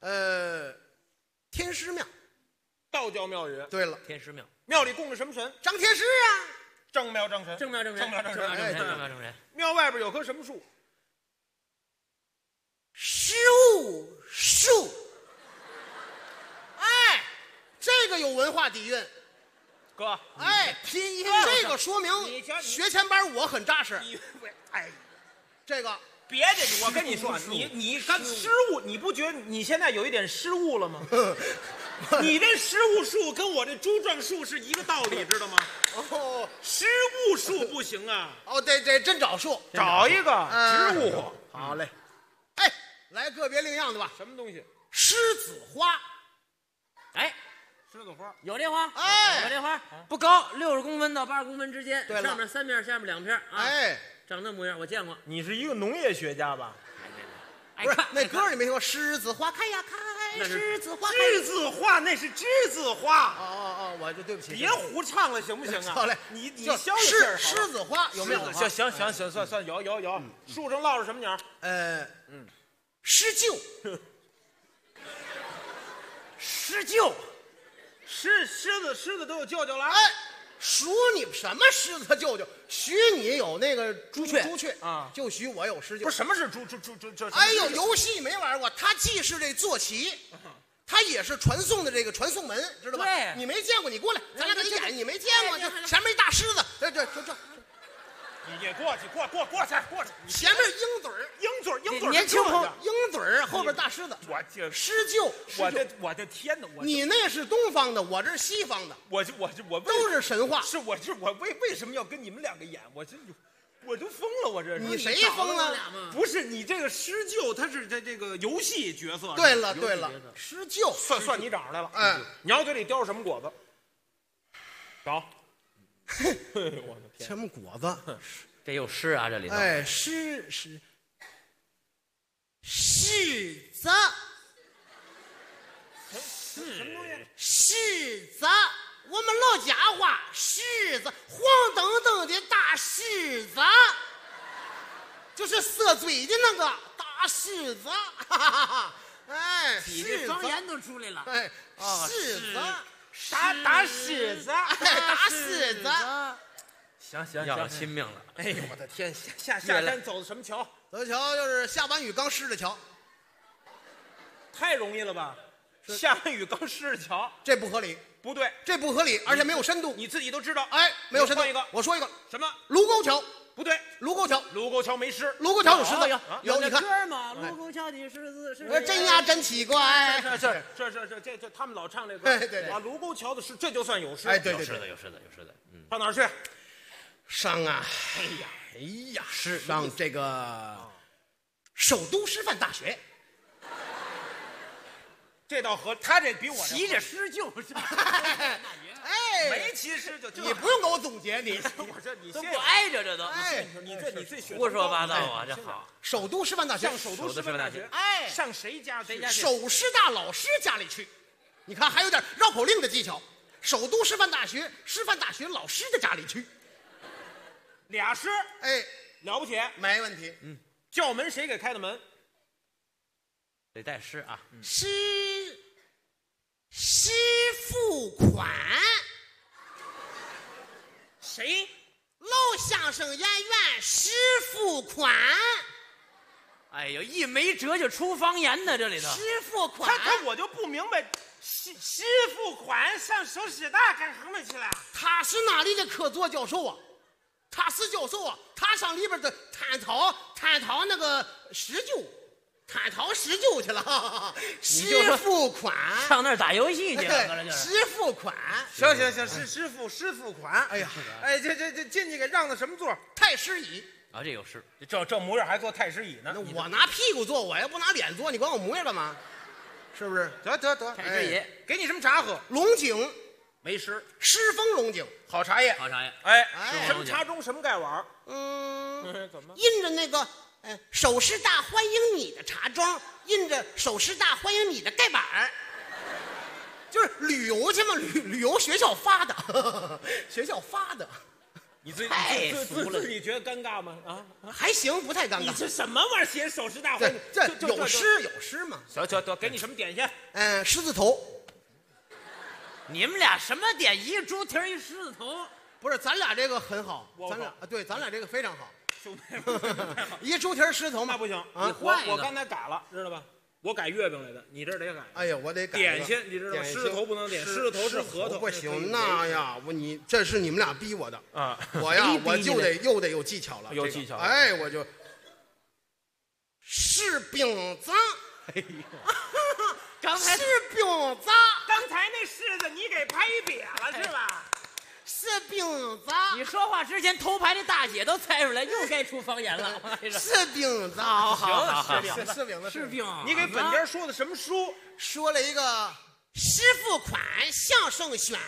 天师庙。 道教庙宇。 对了， 天师庙。 庙里供着什么神？ 张天师啊。 正庙正神。 正庙正神。 庙外边有棵什么树？ 失误树。哎，这个有文化底蕴。 哥， 哎， 拼音这个说明学前班我很扎实。 哎， 这个别的，我跟你说，你刚失误，你不觉得你现在有一点失误了吗？你这失误数跟我这珠状数是一个道理，知道吗？ 哦， 失误数不行啊。 哦，得真找数， 找一个植物。 好嘞。哎，来个别另样的吧。 什么东西？ 狮子花。 哎。 狮子花有这花， 哎， 有这花，不高，60公分到80公分之间， 对了， 上面3片，下面2片，啊， 哎， 长那模样，我见过。 你是一个农业学家吧？ 不是，那歌你没听过？狮子花开呀开，狮子花， 栀子花那是栀子花。 哦，我就对不起， 别胡唱了，行不行啊？ 好嘞， 你消一气儿。 狮子花有没有？ 行，算有。树上落着什么鸟？ 狮鹫。 狮鹫。 狮子都有舅舅了。 哎，数你什么狮子舅舅？许你有那个朱雀啊， 就许我有狮鹫。 不是，什么是朱？ 哎呦，游戏没玩过，它既是这坐骑，它也是传送的这个传送门，知道吧？ 对， 你没见过，你过来，咱俩给你演，你没见过，就前面一大狮子，这。 你过去， 前面鹰嘴， 年轻朋友， 鹰嘴后边大狮子， 我这狮鹫， 我的天哪！ 你那是东方的，我这是西方的， 我都是神话。 我为什么要跟你们两个演？我我都疯了，我这是。 你谁疯了？ 不是你这个施救，他是这个游戏角色。 对了对了，施救算你找着来了。 哎， 鸟嘴里叼着什么果子？找。我的天！ 什么果子？ 这有诗啊，这里头。 哎，柿子。 什么东西？ 柿子，我们老家话，柿子，黄澄澄的大柿子，就是色嘴的那个大柿子，哈哈哈！哎， 你这方言都出来了。 哎，柿子， 大柿子， 哎，大柿子。 行， 要了亲命了。 哎呦我的天，下山走的什么桥？ 走桥就是下完雨刚湿的桥， 太容易了吧？下完雨刚湿的桥， 这不合理。 不对， 这不合理，而且没有深度。 你自己都知道。 哎，没有深度。 换一个， 我说一个， 什么？ 卢沟桥。 不对， 卢沟桥， 卢沟桥没诗。 卢沟桥有诗字，有你看歌吗？卢沟桥的诗字是。 真呀，真奇怪。 这，他们老唱这歌。 对啊，卢沟桥的诗，这就算有诗。 哎，对， 有诗的。 上哪儿去？ 上啊！哎呀，上这个首都师范大学。 这倒合，他这比我骑着诗就是。 哎， 没骑诗就你不用给我总结，你我这你都不挨着，这都。 哎， 你这学胡说八道啊，这好。 首都师范大学， 上首都师范大学， 哎， 上谁家去？ 首师大老师家里去。你看，还有点绕口令的技巧。首都师范大学，师范大学老师的家里去。 俩诗， 哎， 了不起， 没问题。 教门谁给开的门？ 得带诗啊。 师付款。 谁？ 老相声演员师付款。 哎呦，一没辙就出方言呢，这里头。 师付款， 我就不明白，师付款上首师大干什么去了？ 他是哪里的客座教授啊？他是教授啊，他上里边的探讨那个施救。探讨施救去了，师付款上那儿打游戏去了， 师付款， 行，师付款。哎呀，哎，这进去给让的什么座？ 太师椅啊，这有诗， 这模样还坐太师椅呢。 那我拿屁股坐，我也不拿脸坐，你管我模样干嘛？是不是？ 得， 太师椅， 给你什么茶喝？ 龙井没诗， 狮峰龙井好茶叶，哎，什么茶盅什么盖碗？怎么印着那个？首师大欢迎你的茶庄，印着首师大欢迎你的盖板儿，就是旅游去嘛，旅游学校发的，学校发的。 你自己觉得尴尬吗？啊， 还行，不太尴尬。 你这什么玩意儿写首师大欢迎？ 这有诗嘛？ 行，得给你什么点心？ 狮子头。 你们俩什么点？一个猪蹄儿，一狮子头。 不是，咱俩这个很好，咱俩这个非常好。一猪蹄狮子头嘛， 那不行啊！ 我刚才改了，知道吧？我改月饼来的，你这得改。 哎呀，我得改点心，你知道吗？狮子头不能点，狮子头是核桃， 不行。那呀，这是你们俩逼我的啊！ 我呀，我就得有技巧了， 有技巧。 哎，我就柿饼子。哎呦， 刚才柿饼子， 刚才那柿子你给拍瘪了是吧？ 柿饼子， 你说话之前头排的大姐都猜出来，又该出方言了。 柿饼子， 好， 柿饼子， 柿饼。 你给本家说的什么书？ 说了一个师付款相声选。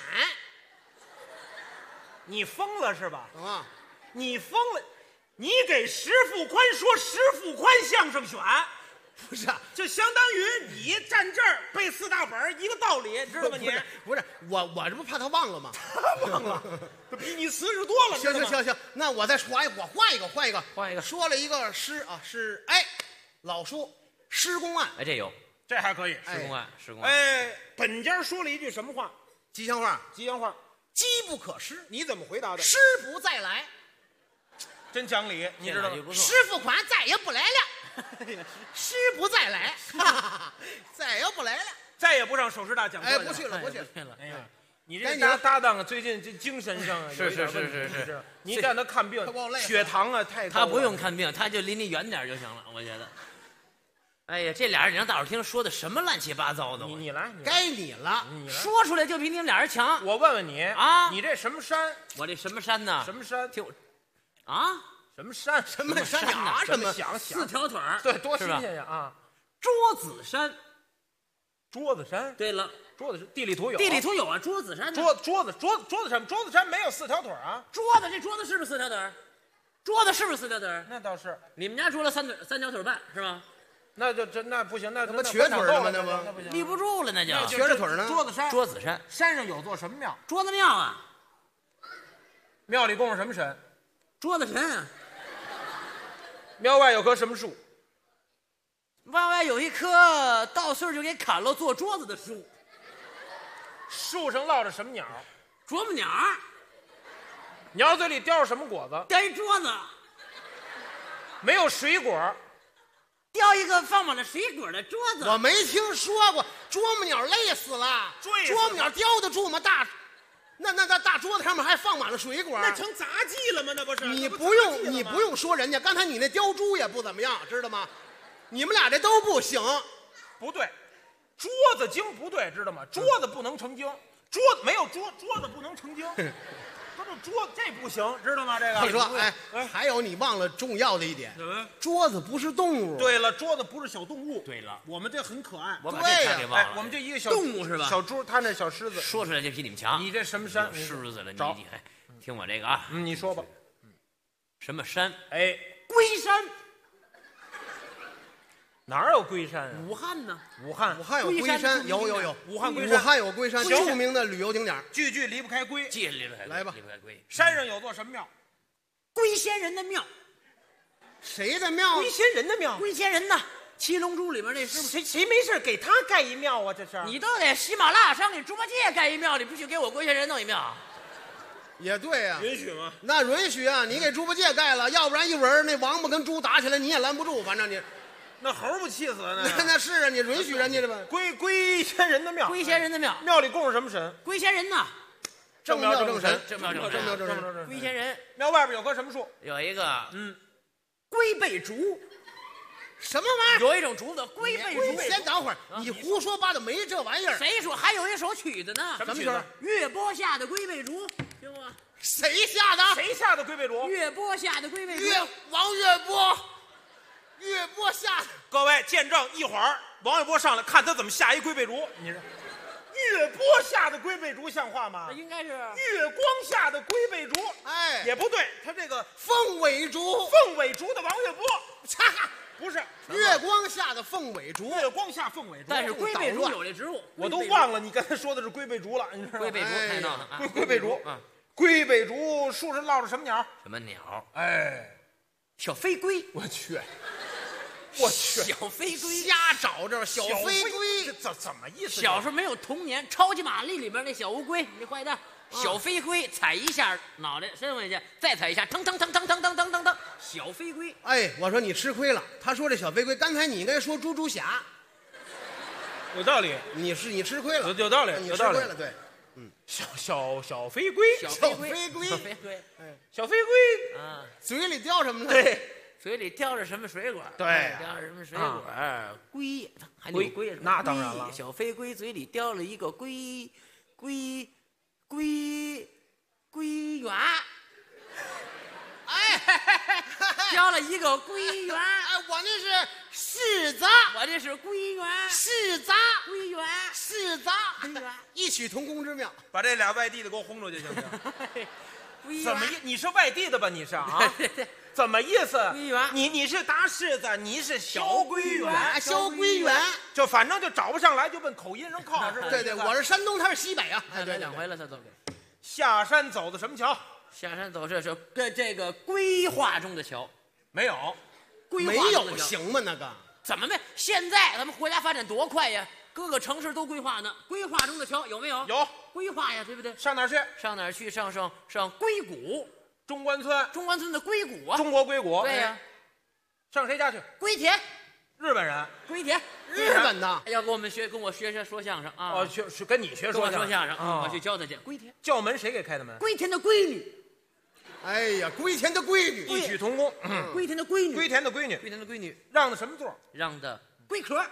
你疯了是吧？ 啊， 你疯了！你给石富宽说石富宽相声选。 不是， 就相当于你站这儿背4大本一个道理，知道吗？你不是我这不怕他忘了吗？ 忘了，比你瓷实多了。 行，那我再换一个。说了一个诗啊，是老说施公案， 这有， 这还可以。 施公案。 本家说了一句什么话？ 吉祥话。 机不可失。你怎么回答的？ 师不再来， 真讲理，你知道吗？ 师付款再也不来了。师不再来，再也不来了， 再也不上首师大讲课不去了。 哎呀，你这搭档最近这精神上是， 你让他看病，血糖啊太高。 他不用看病，他就离你远点就行了，我觉得。哎呀，这俩人你让大伙听说的什么乱七八糟的？ 你来， 该你了， 说出来就比你们俩人强。 我问问你啊，你这什么山？ 我这什么山呢？ 什么山？ 听我啊， 什么山？ 什么山啊？ 什么想 4条腿儿， 对，多新鲜呀啊！ 桌子山， 桌子山。 对了， 桌子是地理图有， 地理图有啊，桌子山。 桌子山没有4条腿啊？ 这桌子是不是4条腿儿？桌子是不是4条腿儿？ 那倒是。 你们家桌子3条腿半是吧？ 那不行，那不瘸腿了吗？ 那不行， 立不住了，那就瘸着腿呢。 桌子山，山上有座什么庙？ 桌子庙啊。 庙里供着什么神？ 桌子神啊。 庙外有棵什么树？ 外有一棵到岁就给砍了做桌子的树。 树上落着什么鸟？ 啄木鸟。 鸟嘴里叼着什么果子？ 叼一桌子。 没有水果。 叼一个放满了水果的桌子。 我没听说过，啄木鸟累死了。啄木鸟叼得住吗？那大桌子上面还放满了水果， 那成杂技了吗？那不是？ 你不用说人家，刚才你那叼猪也不怎么样，知道吗？你们俩这都不行。 不对，桌子经不对，知道吗？桌子不能成精，没有桌子不能成精。这不行，知道吗？这个我说，还有你忘了重要的一点，桌子不是动物。 对了，桌子不是小动物。 对了， 我们这很可爱。 我把这差给忘了。 我们这一个小动物是吧？ 小猪，他那小狮子， 说出来就比你们强。 你这什么山？ 狮子了，你听我这个啊。 你说吧。 什么山？ 龟山。哪有龟山啊？ 武汉呢？ 武汉有龟山，有。 武汉有龟山，著名的旅游景点。 句离不开龟， 离不开龟。 来吧， 离不开龟。 山上有座什么庙？ 龟仙人的庙。 谁的庙？ 龟仙人的庙。 龟仙人呐，七龙珠里面那师傅， 谁没事给他盖一庙啊？这是你都得喜马拉雅山给猪八戒盖一庙，你不许给我龟仙人弄一庙？ 也对呀， 允许吗？ 那允许啊！你给猪八戒盖了，要不然一会儿那王八跟猪打起来，你也拦不住，反正你。 那猴不气死了？ 那是啊，你允许人家的吧？ 龟仙人的庙， 龟仙人的庙， 庙里供着什么神？ 龟仙人呐， 正庙正神， 正庙正神，龟仙人。 庙外边有棵什么树？ 有一个龟背竹。 什么玩意儿？ 有一种竹子，龟背竹。 先等会儿，你胡说八道，没这玩意儿。 谁说？还有一首曲子呢？ 什么曲子？ 月波下的龟背竹，听过吗？ 谁下的？ 谁下的龟背竹？ 月波下的龟背竹。 王月波。月波下， 各位见证，一会儿王月波上来看他怎么下一龟背竹。你说，月波下的龟背竹像话吗？ 应该是月光下的龟背竹。也不对，他这个凤尾竹， 凤尾竹的王月波，不是月光下的凤尾竹， 月光下凤尾竹。 但是龟背竹有这植物， 我都忘了你刚才说的是龟背竹了。你知道吗？ 龟背竹太闹了啊！ 龟背竹，龟背竹树上落着什么鸟？ 什么鸟？ 小飞龟。我去， 小飞龟， 瞎找着小飞龟， 这怎么意思？ 小时候没有童年，超级玛丽里边那小乌龟，你坏蛋，小飞龟踩一下脑袋伸回去，再踩一下，腾腾腾腾腾腾腾腾腾，小飞龟。 我说你吃亏了，他说这小飞龟，刚才你应该说猪猪侠， 有道理， 你吃亏了， 有道理， 你吃亏了，对。 小飞龟， 小飞龟， 小飞龟啊，嘴里叼什么呢？ 对， 嘴里叼着什么水果？ 对， 叼着什么水果？龟，还有龟， 那当然了。 小飞龟嘴里叼了一个龟圆，叼了一个龟圆。 我那是柿子， 我这是龟圆， 柿子， 龟圆， 柿子，异曲同工之妙。 把这俩外地的给我轰出去行不行？ 怎么意？你是外地的吧？你是啊？怎么意思？ 龟圆， 你是大柿子，你是小龟圆， 小龟圆， 就反正就找不上来，就奔口音上靠似的。 对，我是山东，他是西北啊。 对，两回了，他都给。 下山走的什么桥？ 下山走这是这个规划中的桥， 没有。 没有行吗？那个怎么没？现在咱们国家发展多快呀，各个城市都规划呢。规划中的桥有没有？ 有规划呀，对不对？ 上哪儿去？ 上哪儿去？上硅谷， 中关村。 中关村的硅谷啊， 中国硅谷。 对呀。 上谁家去？ 龟田， 日本人。 龟田， 日本的。 要跟我学说相声啊。 去跟你学说相声啊，我去教他去。龟田教门谁给开的门？ 龟田的闺女。 哎呀，龟田的闺女， 异曲同工。 龟田的闺女， 龟田的闺女， 龟田的龟女， 让的什么座？ 让的龟壳，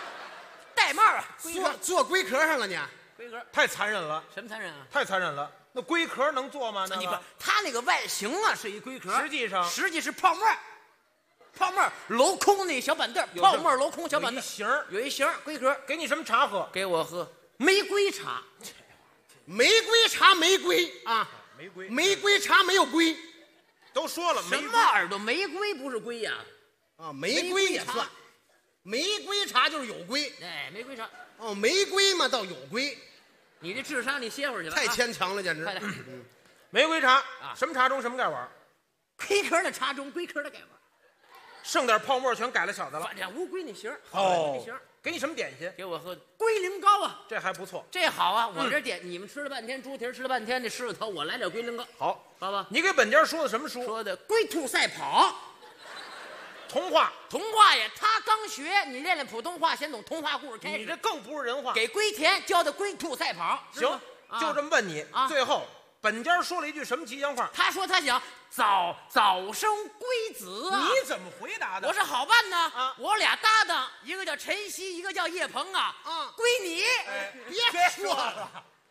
戴帽啊， 坐龟壳上了你？ 龟壳太残忍了。 什么残忍啊？ 太残忍了。 那龟壳能做吗？那你不，它那个外形啊是一龟壳，实际是泡沫。泡沫镂空那小板凳，泡沫镂空小板凳，有一形龟壳。 给你什么茶喝？ 给我喝玫瑰茶。 玫瑰茶玫瑰啊，玫瑰茶没有龟， 都说了什么耳朵？玫瑰不是龟呀？ 啊，玫瑰也算，玫瑰茶就是有龟。 哎，玫瑰茶哦，玫瑰嘛倒有龟。 你这智商你歇会儿去吧， 太牵强了，简直。 玫瑰茶啊，什么茶盅什么盖碗？ 龟壳的茶盅，龟壳的盖碗。 剩点泡沫全改了小的了， 反正乌龟那形哦，给你什么点心？ 给我喝龟苓膏啊， 这还不错， 这好啊！我这点你们吃了半天猪蹄吃了半天这狮子头，我来点龟苓膏， 好吧？ 你给本家说的什么书？ 说的龟兔赛跑， 童话呀！他刚学，你练练普通话，先懂童话故事开始。 你这更不是人话。 给龟田教的龟兔赛跑， 行，就这么问你啊。 最后，本家说了一句什么吉祥话？ 他说他想早生龟子啊！ 你怎么回答的？ 我说好办呢啊！我俩搭档，一个叫陈曦，一个叫叶鹏啊。归你， 别说了。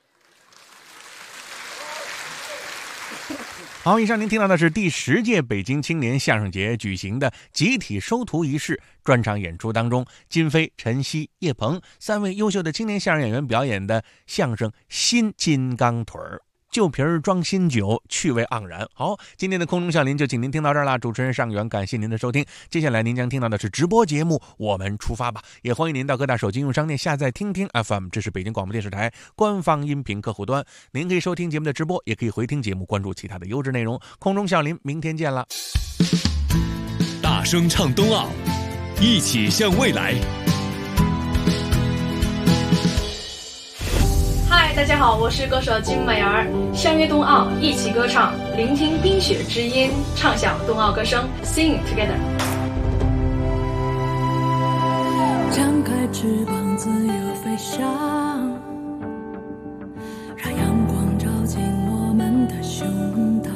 好，以上您听到的是第10届北京青年相声节举行的集体收徒仪式专场演出当中，金飞、陈曦、叶鹏3位优秀的青年相声演员表演的相声《新金刚腿儿》。旧瓶装新酒，趣味盎然。好，今天的空中笑林就请您听到这儿了。主持人尚远，感谢您的收听。接下来您将听到的是直播节目《我们出发吧》，也欢迎您到各大手机应用商店下载听听 FM， 这是北京广播电视台官方音频客户端。您可以收听节目的直播，也可以回听节目，关注其他的优质内容。空中笑林，明天见了。 大声唱冬奥，一起向未来。 嗨，大家好，我是歌手金美儿。相约冬奥，一起歌唱，聆听冰雪之音，唱响冬奥歌声 ，Sing together。 张开翅膀，自由飞翔，让阳光照进我们的胸膛。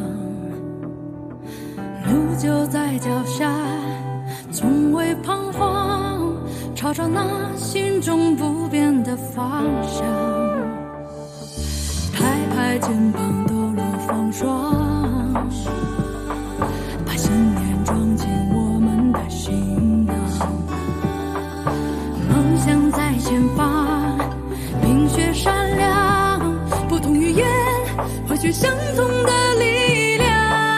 路就在脚下，从未彷徨，朝着那心中不变的方向。拍肩膀，抖落风霜，把信念装进我们的行囊。梦想在前方，冰雪闪亮，不同语言汇聚相同的力量。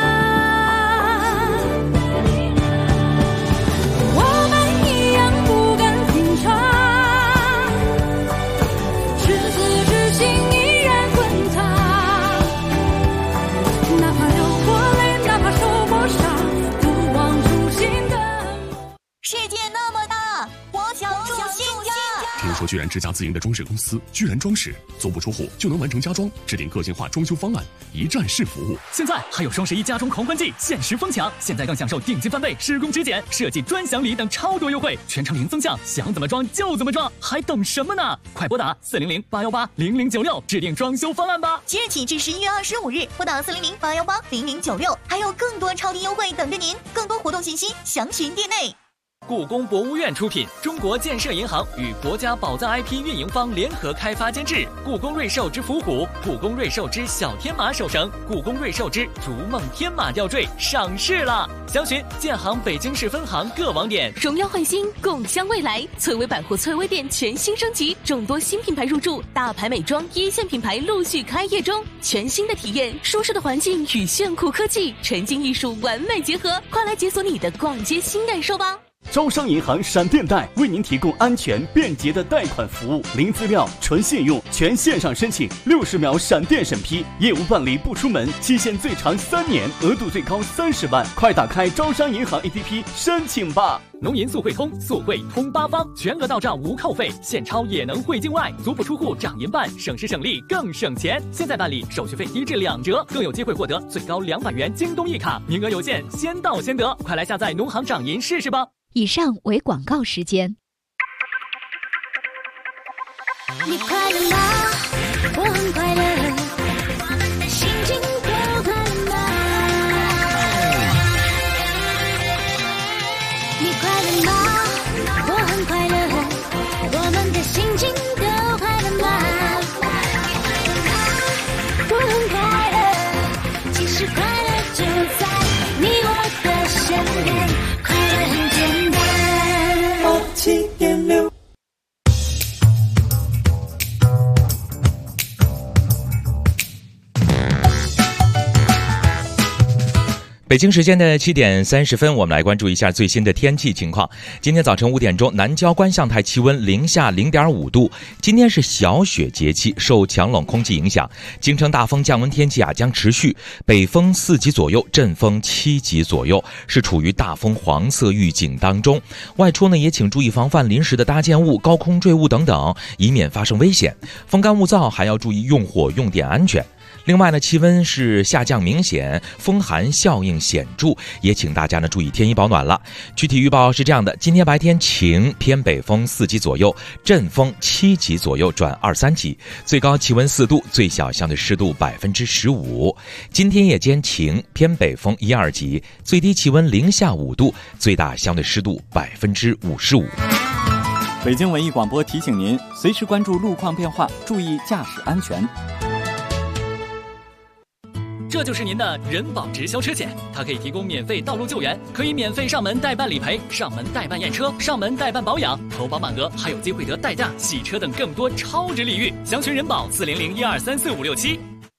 我们一样不敢停场，赤子之心。 世界那么大，我想住新家。 听说居然之家自营的装饰公司居然装饰足不出户就能完成家装，制定个性化装修方案，一站式服务。 现在还有双11家装狂欢季，限时疯抢！现在更享受定金翻倍、施工质检、设计专享礼等超多优惠，全程零增项，想怎么装就怎么装，还等什么呢？快拨打400-818-0096制定装修方案吧！ 即日起至11月25日，拨打400-818-0096，还有更多超低优惠等着您。更多活动信息详询店内。 故宫博物院出品，中国建设银行与国家宝藏 IP 运营方联合开发监制。故宫瑞兽之伏虎、故宫瑞兽之小天马手绳、故宫瑞兽之逐梦天马吊坠上市了，详询建行北京市分行各网点。 荣耀焕新，共襄未来。翠微百货翠微店全新升级，众多新品牌入驻，大牌美妆一线品牌陆续开业中。全新的体验，舒适的环境与炫酷科技、沉浸艺术完美结合，快来解锁你的逛街新感受吧！ 招商银行闪电贷为您提供安全便捷的贷款服务，零资料、纯信用，全线上申请，60秒闪电审批，业务办理不出门，期限最长3年，额度最高30万。快打开招商银行 APP 申请吧！ 农银速汇通，速汇通八方，全额到账无扣费，现钞也能汇境外，足不出户涨银办，省时省力更省钱。现在办理手续费低至2折，更有机会获得最高200元京东一卡，名额有限，先到先得，快来下载农行涨银试试吧！ 以上为广告时间。 你快乐吗？我很快乐，心情都快乐吗？你快乐吗？我很快乐，我们的心情都快乐吗？我很快乐。 北京时间的7点30分，我们来关注一下最新的天气情况。今天早晨5点钟，南郊观象台气温零下0.5度。今天是小雪节气，受强冷空气影响，京城大风降温天气将持续，北风4级左右，阵风7级左右，是处于大风黄色预警当中。外出呢，也请注意防范临时的搭建物、高空坠物等等，以免发生危险。风干物燥，还要注意用火用电安全。另外呢，气温是下降明显，风寒效应显著，也请大家呢注意添衣保暖了。具体预报是这样的：今天白天晴，偏北风4级左右，阵风7级左右转2、3级，最高气温4度，最小相对湿度15%。今天夜间晴，偏北风1、2级，最低气温零下5度，最大相对湿度55%。 北京文艺广播提醒您，随时关注路况变化，注意驾驶安全。 这就是您的人保直销车险，它可以提供免费道路救援，可以免费上门代办理赔、上门代办验车、上门代办保养，投保满额还有机会得代驾、洗车等更多超值礼遇。详询人保400-1234567。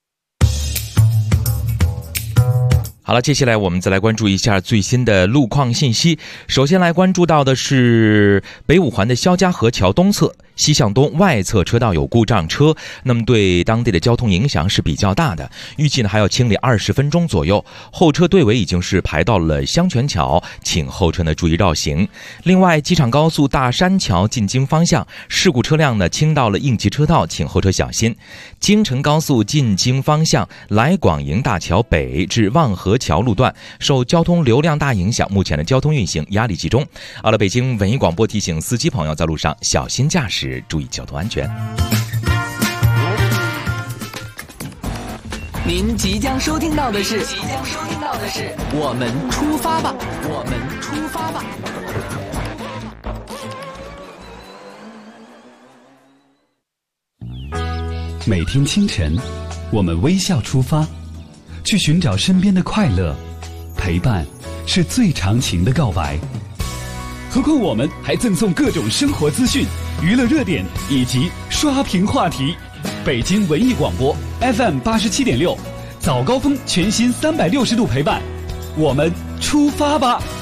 好了，接下来我们再来关注一下最新的路况信息。首先来关注到的是北五环的肖家河桥东侧西向东外侧车道有故障车，那么对当地的交通影响是比较大的，预计呢还要清理20分钟左右。后车队尾已经是排到了香泉桥，请后车呢注意绕行。另外，机场高速大山桥进京方向事故车辆呢倾到了应急车道，请后车小心。京承高速进京方向来广营大桥北至望河桥路段受交通流量大影响，目前的交通运行压力集中。好了，北京文艺广播提醒司机朋友在路上小心驾驶，注意交通安全。 您即将收听到的是我们出发吧，我们出发吧。 每天清晨，我们微笑出发，去寻找身边的快乐。陪伴是最长情的告白。何况我们还赠送各种生活资讯、娱乐热点以及刷屏话题。北京文艺广播 FM 87.6，早高峰全新360度陪伴，我们出发吧。